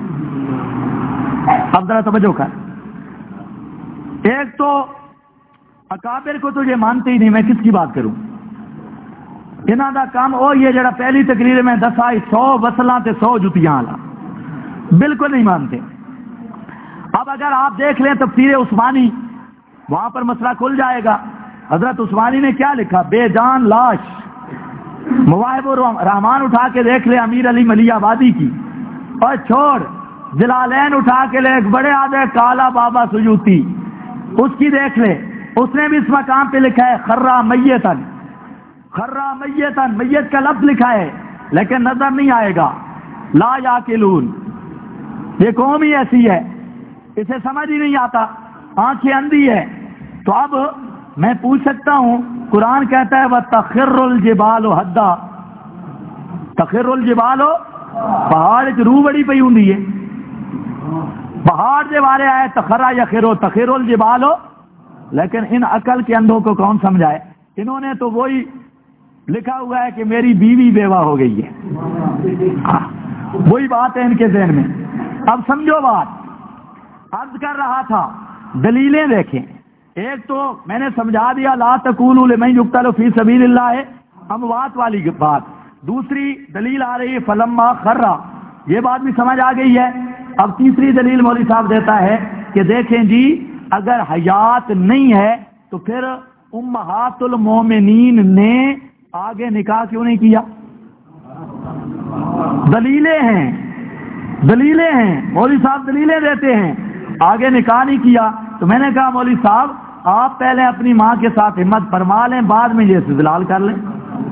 اب ذرا توجہ کر. ایک تو اکابر کو تو یہ مانتے ہی نہیں, میں کس کی بات کروں. انہاں دا کام او یہ جڑا پہلی تقریر میں دسا 100 وصلاں تے 100 جتیاں والا, بالکل نہیں مانتے. اب اگر آپ دیکھ لیں تفسیر عثمانی, وہاں پر مسئلہ کھل جائے گا. حضرت عثمانی نے کیا لکھا, بے جان لاش. مواہب الرحمان اٹھا کے دیکھ لے امیر علی ملی آبادی کی, اور چھوڑ جلالین اٹھا کے لے ایک بڑے آدھے کالا بابا سیوطی, اس کی دیکھ لے. اس نے بھی اس مقام پہ لکھا ہے خرا میتن, خرا میتن, میت کا لفظ لکھا ہے لیکن نظر نہیں آئے گا. لا یاکلون, یہ قوم ہی ایسی ہے, اسے سمجھ ہی نہیں آتا, آنکھیں اندھی ہے. تو اب میں پوچھ سکتا ہوں, قرآن کہتا ہے وَتَخِرُّ الْجِبَالُ حَدًّا, تخر الجبال, پہاڑ روح بڑی پئی ہوں ہے, پہاڑ دے بارے آئے تخرا یا خیرو تخر الجبال, لیکن ان عقل کے اندھوں کو کون سمجھائے. انہوں نے تو وہی لکھا ہوا ہے کہ میری بیوی بیوہ ہو گئی ہے, وہی بات ہے ان کے ذہن میں. اب سمجھو بات, عرض کر رہا تھا دلیلیں دیکھیں. ایک تو میں نے سمجھا دیا لا تقولوا لمن یقتل فی سبیل اللہ اموات والی بات. دوسری دلیل آ رہی ہے فلما خرا, یہ بات بھی سمجھ آ گئی ہے. اب تیسری دلیل مولوی صاحب دیتا ہے کہ دیکھیں جی اگر حیات نہیں ہے تو پھر امہات المومنین نے آگے نکاح کیوں نہیں کیا. دلیلیں ہیں, دلیلیں ہیں, مولوی صاحب دلیلیں دیتے ہیں, آگے نکاح نہیں کیا. تو میں نے کہا مولوی صاحب آپ پہلے اپنی ماں کے ساتھ ہمت فرما لیں, بعد میں یہ استدلال کر لیں.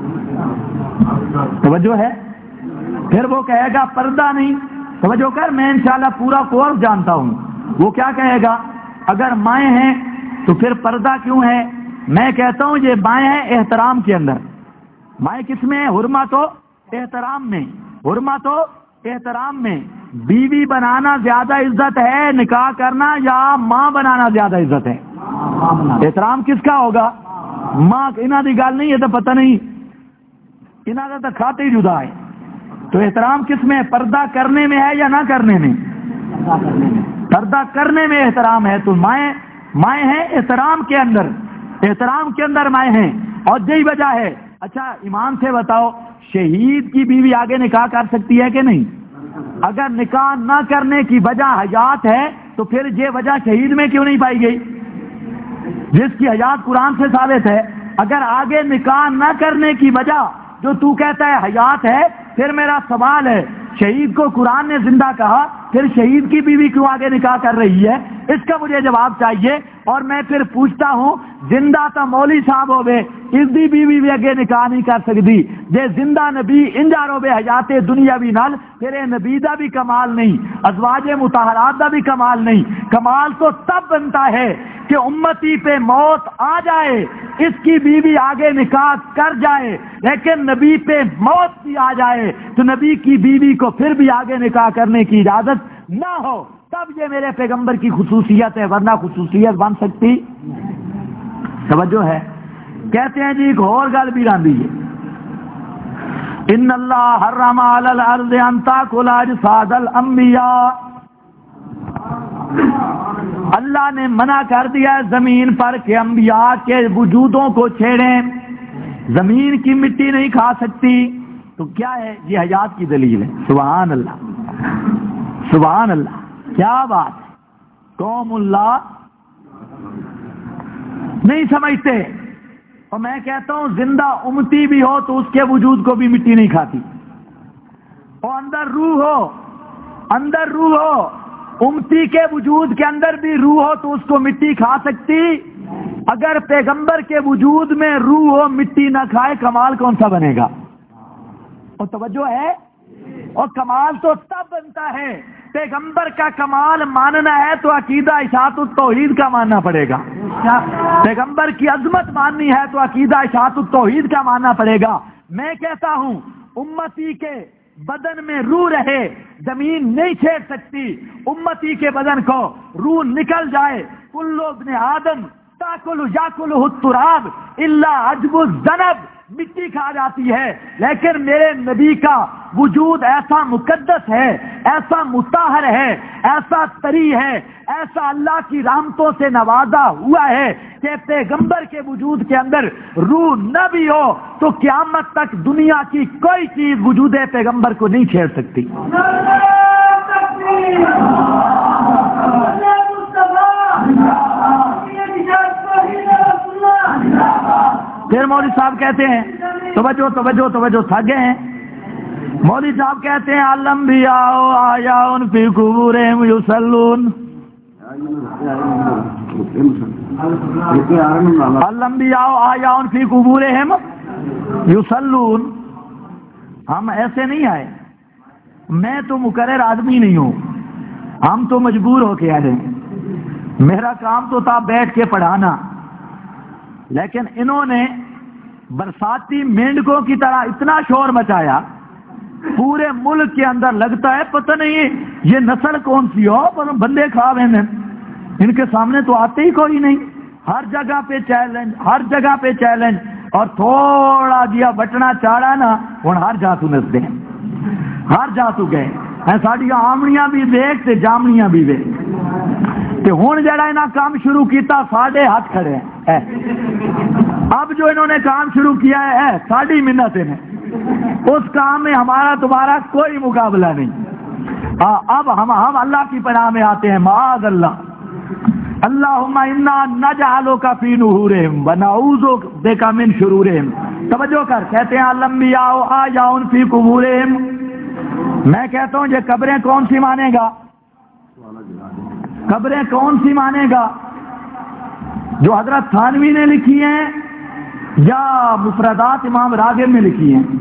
توجہ ہے؟ پھر وہ کہے گا پردہ نہیں. توجہ کر, میں انشاءاللہ پورا کورس جانتا ہوں. وہ کیا کہے گا, اگر مائیں ہیں تو پھر پردہ کیوں ہے. میں کہتا ہوں یہ مائیں ہیں احترام کے اندر. مائیں کس میں ہے, حرمت و احترام میں, حرمت و احترام میں. بیوی بنانا زیادہ عزت ہے نکاح کرنا, یا ماں بنانا زیادہ عزت ہے. احترام کس کا ہوگا, ماں. انہاں دی گل نہیں ہے تو پتہ نہیں, انہاں دا تو کھاتے ہی جدا ہے. تو احترام کس میں, پردہ کرنے میں ہے یا نہ کرنے میں. پردہ کرنے میں احترام ہے. تو مائیں ہیں احترام کے اندر, احترام کے اندر مائیں ہیں. اور یہی وجہ ہے. اچھا ایمان سے بتاؤ, شہید کی بیوی آگے نکاح کر سکتی ہے کہ نہیں. اگر نکاح نہ کرنے کی وجہ حیات ہے تو پھر یہ وجہ شہید میں کیوں نہیں پائی گئی, جس کی حیات قرآن سے ثابت ہے. اگر آگے نکاح نہ کرنے کی وجہ جو تو کہتا ہے حیات ہے, پھر میرا سوال ہے شہید کو قرآن نے زندہ کہا, پھر شہید کی بیوی کیوں آگے نکاح کر رہی ہے, اس کا مجھے جواب چاہیے. اور میں پھر پوچھتا ہوں, زندہ تو مولوی صاحب ہوئے, اس دی بیوی بھی اگے نکاح نہیں کر سکتی. جے زندہ نبی انجار ہوئے حیات دنیاوی نال, پھر اے نبی دا بھی کمال نہیں, ازواج مطہرات دا بھی کمال نہیں. کمال تو تب بنتا ہے کہ امتی پہ موت آ جائے, اس کی بیوی آگے نکاح کر جائے, لیکن نبی پہ موت بھی آ جائے تو نبی کی بیوی کو پھر بھی آگے نکاح کرنے کی اجازت نہ ہو, تب یہ میرے پیغمبر کی خصوصیت ہے, ورنہ خصوصیت بن سکتی. توجہ ہے؟ کہتے ہیں جی ایک اور گل بھی راندی ہے, ان اللہ حرم علی الارض ان تاکل اجساد الانبیاء, اللہ نے منع کر دیا ہے زمین پر کہ انبیاء کے وجودوں کو چھیڑیں. زمین کی مٹی نہیں کھا سکتی. تو کیا ہے, یہ حیات کی دلیل ہے. سبحان اللہ, سبحان اللہ, کیا بات ہے. قوم اللہ نہیں سمجھتے. اور میں کہتا ہوں زندہ امتی بھی ہو تو اس کے وجود کو بھی مٹی نہیں کھاتی. اور اندر روح ہو, اندر روح ہو, امتی کے وجود کے اندر بھی روح ہو تو اس کو مٹی کھا سکتی. اگر پیغمبر کے وجود میں روح ہو مٹی نہ کھائے, کمال کون سا بنے گا. اور توجہ ہے, اور کمال تو تب بنتا ہے, پیغمبر کا کمال ماننا ہے تو عقیدہ اشاعت التوحید کا ماننا پڑے گا. پیغمبر کی عظمت ماننی ہے تو عقیدہ اشاعت التوحید کا ماننا پڑے گا. میں کہتا ہوں امتی کے بدن میں روح رہے زمین نہیں چھیڑ سکتی. امتی کے بدن کو روح نکل جائے. کل ابن آدم تاکل یاکلہ التراب الا عجب الذنب، مٹی کھا جاتی ہے، لیکن میرے نبی کا وجود ایسا مقدس ہے، ایسا مطہر ہے، ایسا طری ہے، ایسا اللہ کی رحمتوں سے نوازا ہوا ہے کہ پیغمبر کے وجود کے اندر روح نہ بھی ہو تو قیامت تک دنیا کی کوئی چیز وجود پیغمبر کو نہیں چھیڑ سکتی. پھر مولوی صاحب کہتے ہیں توجہ توجہ توجہ تھک گئے ہیں. مولوی صاحب کہتے ہیں الانبیاء احیاء فی قبورہم یصلون. الانبیاء احیاء فی قبورہم یصلون. ہم ایسے نہیں آئے، میں تو مقرر آدمی نہیں ہوں، ہم تو مجبور ہو کے آئے ہیں. میرا کام تو تھا بیٹھ کے پڑھانا، لیکن انہوں نے برساتی مینڈکوں کی طرح اتنا شور مچایا پورے ملک کے اندر، لگتا ہے پتہ نہیں یہ نسل کون سی ہو، پر بندے کھا رہے ہیں. ان کے سامنے تو آتے ہی کوئی نہیں. ہر جگہ پہ چیلنج، ہر جگہ پہ چیلنج. اور تھوڑا جیا بٹنا چاڑا نا ہوں ہر جا تو نسدے ہیں، ہر جا تو گئے ساڑیاں آمڑیاں بھی دیکھ تے جامڑیاں بھی دیکھ تے ہوں جڑا انہاں کام شروع کیتا ساڑھے ہاتھ کھڑے ہیں. اب جو انہوں نے کام شروع کیا ہے ساڑھی منت نے، اس کام میں ہمارا تمہارا کوئی مقابلہ نہیں. اب ہم اللہ کی پناہ میں آتے ہیں. معاذ اللہ. اللہم انا نجعلک فی نحورہم ونعوذ بک من شرورہم. توجہ کر، کہتے ہیں الانبیاء احیاء فی قبورہم. میں کہتا ہوں یہ قبریں کون سی مانے گا؟ قبریں کون سی مانے گا؟ جو حضرت تھانوی نے لکھی ہیں یا مفردات امام راغب میں لکھی ہیں؟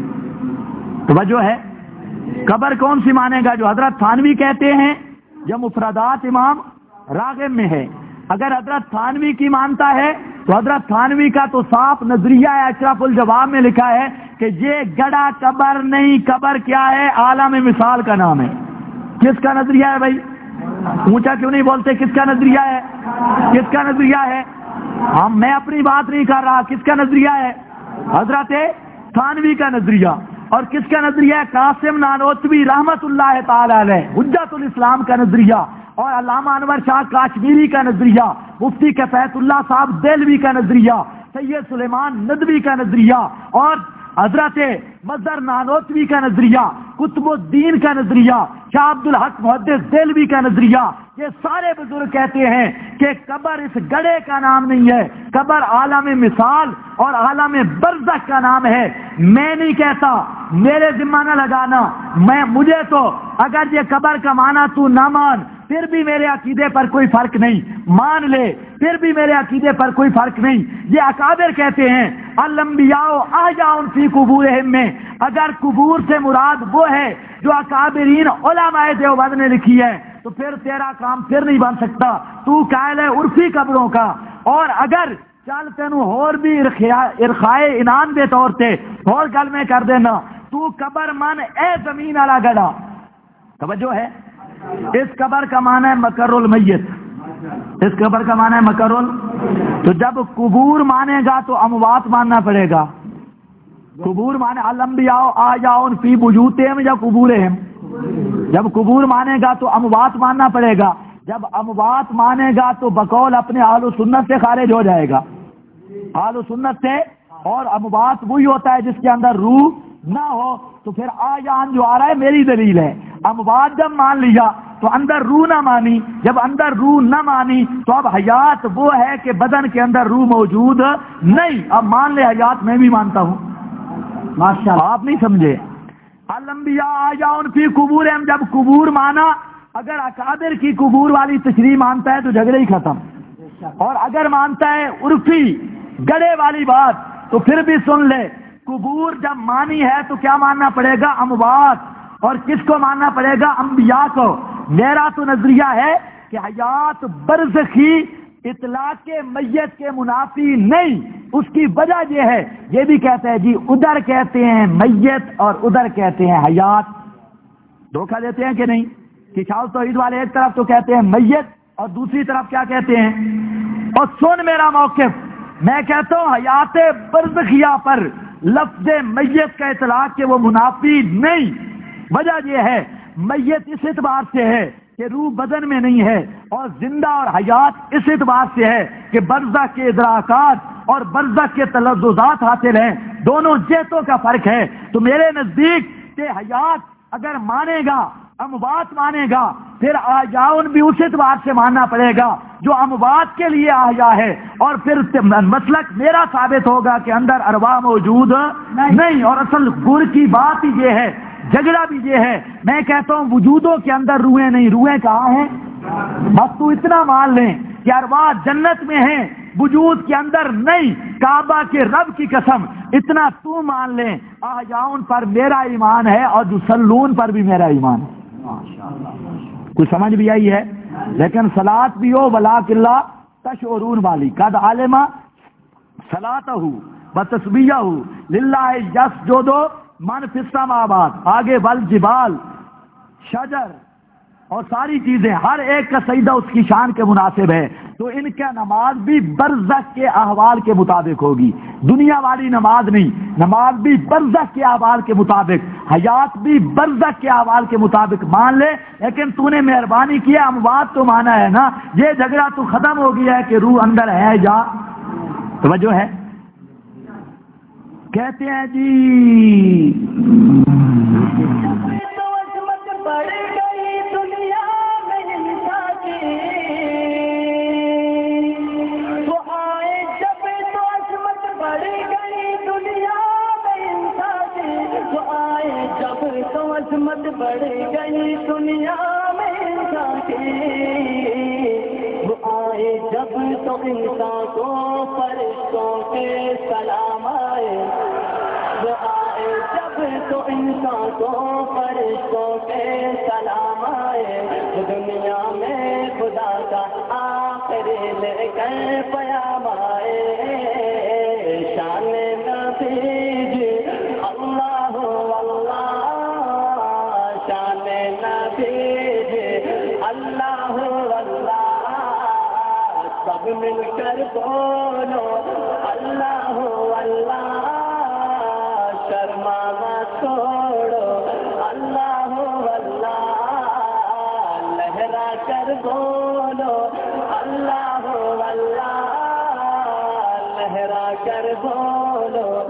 توجہ ہے، قبر کون سی مانے گا؟ جو حضرت تھانوی کہتے ہیں یا مفردات امام راغب میں ہے؟ اگر حضرت تھانوی کی مانتا ہے تو حضرت تھانوی کا تو صاف نظریہ ہے، اشرف الجواب میں لکھا ہے کہ یہ گڑا قبر نہیں، قبر کیا ہے؟ عالم مثال کا نام ہے. کس کا نظریہ ہے بھائی؟ اونچا کیوں نہیں بولتے؟ کس کا نظریہ ہے؟ کس کا نظریہ ہے؟ میں اپنی بات نہیں کر رہا، کس کا نظریہ ہے؟ حضرت تھانوی کا نظریہ. اور کس کا نظریہ ہے؟ قاسم نانوتوی رحمت اللہ تعالی علیہ حجت الاسلام کا نظریہ، اور علامہ انور شاہ کاشمیری کا نظریہ، مفتی کفایت اللہ صاحب دہلوی کا نظریہ، سید سلیمان ندوی کا نظریہ، اور حضرت مظہر نانوتوی کا نظریہ، قطب الدین کا نظریہ، شاہ عبد الحق محدث دہلوی کا نظریہ. یہ سارے بزرگ کہتے ہیں کہ قبر اس گڑے کا نام نہیں ہے، قبر عالم مثال اور عالم برزخ کا نام ہے. میں نہیں کہتا، میرے ذمہ نہ لگانا. مجھے تو اگر یہ قبر کا معنی تو نہ مان پھر بھی میرے عقیدے پر کوئی فرق نہیں، مان لے پھر بھی میرے عقیدے پر کوئی فرق نہیں. یہ اکابر کہتے ہیں الانبیاء احیاء فی قبورہم میں اگر قبور سے مراد وہ ہے جو اکابرین علماء دیوبند نے لکھی ہے تو پھر تیرا کام پھر نہیں بن سکتا. تو قائل ہے عرفی قبروں کا، اور اگر چل تینوں اور بھی ارخائے انعام دے طور تے اور گل میں کر دینا، تو قبر من اے زمین والا گڑا. توجہ ہے، اس قبر کا معنی ہے مقر المیت. اس قبر کا معنی ہے مقر تو جب قبور مانے گا تو اموات ماننا پڑے گا. قبور مانے الانبیاء احیاء فی بیوتہم یا قبورہم. جب قبور مانے گا تو اموات ماننا پڑے گا. جب اموات مانے گا تو بقول اپنے اہل و سنت سے خارج ہو جائے گا، اہل و سنت سے. اور اموات وہی ہوتا ہے جس کے اندر روح نہ ہو. تو پھر آیان جو آ رہا ہے میری دلیل ہے. اموات جب مان لیا تو اندر روح نہ مانی، جب اندر روح نہ مانی تو اب حیات وہ ہے کہ بدن کے اندر روح موجود نہیں. اب مان لے حیات میں بھی مانتا ہوں. ماشاءاللہ آپ نہیں سمجھے. الانبیاء احیاء فی قبورہم جب قبور مانا، اگر اکابر کی قبور والی تشریح مانتا ہے تو جھگڑے ہی ختم. اور اگر مانتا ہے عرفی گڑے والی بات تو پھر بھی سن لے، قبور جب مانی ہے تو کیا ماننا پڑے گا؟ اموات. اور کس کو ماننا پڑے گا؟ انبیاء کو. میرا تو نظریہ ہے کہ حیات برزخی اطلاق میت کے منافی نہیں. اس کی وجہ یہ ہے، یہ بھی کہتے ہیں جی ادھر کہتے ہیں میت اور ادھر کہتے ہیں حیات. دھوکہ دیتے ہیں کہ نہیں؟ کہ شاہ توحید والے ایک طرف تو کہتے ہیں میت اور دوسری طرف کیا کہتے ہیں؟ اور سن میرا موقف، میں کہتا ہوں حیات برزخیہ پر لفظ میت کا اطلاق کہ وہ منافی نہیں. وجہ یہ ہے میت اس اعتبار سے ہے کہ روح بدن میں نہیں ہے، اور زندہ اور حیات اس اعتبار سے ہے کہ برزخ کے ادراکات اور برزخ کے تلذذات حاصل ہیں. دونوں جہتوں کا فرق ہے. تو میرے نزدیک کہ حیات اگر مانے گا، اموات مانے گا، پھر احیاء بھی اس اعتبار سے ماننا پڑے گا جو اموات کے لیے احیاء ہے، اور پھر مسلک میرا ثابت ہوگا کہ اندر ارواح موجود نہیں. اور اصل گر کی بات ہی یہ ہے، جھگڑا بھی یہ ہے. میں کہتا ہوں وجودوں کے اندر روحیں نہیں، روحیں کہاں ہیں؟ بس تو اتنا مان لیں کہ ارواح جنت میں ہیں، وجود کے اندر نہیں. کعبہ کے رب کی قسم اتنا تو مان لیں، احیاء پر میرا ایمان ہے اور جو صلون پر بھی میرا ایمان ہے. کچھ سمجھ بھی آئی ہے؟ لیکن صلاۃ بھی ہو ولاک اللہ تشعرون والی قد عالمہ صلاتہ و تسبیحہ للہ یسجد من فی السماوات، آگے والجبال، شجر اور ساری چیزیں، ہر ایک کا سجدہ اس کی شان کے مناسب ہے. تو ان کا نماز بھی برزخ کے احوال کے مطابق ہوگی، دنیا والی نماز نہیں. نماز بھی برزخ کے احوال کے مطابق، حیات بھی برزخ کے احوال کے مطابق مان لے. لیکن تو نے مہربانی کیا اموات تو مانا ہے نا، یہ جھگڑا تو ختم ہو گیا ہے کہ روح اندر ہے یا توجہ ہے. کہتے ہیں جی بڑھ گئی دنیا میں انسان کی، وہ آئے جب تو عظمت بڑھ گئی دنیا میں انسان کی، وہ آئے جب تو عظمت بڑھ گئی دنیا میں انسان کی، وہ آئے جب تو انسان کو فرشتوں کے سلام آئے، وہ آئے جب تو انسان کو فرشتوں کے سلام آئے. دنیا میں خدا کا آخری لے کر پیام آئے. شان نبی جی اللہ اللہ، شان نبی جی اللہ اللہ، سب مل کر بولو اللہ اللہ، شرما نہ چھوڑو اللہ اللہ، لہرا کر بولو اللہ اللہ، لہرا کر بولو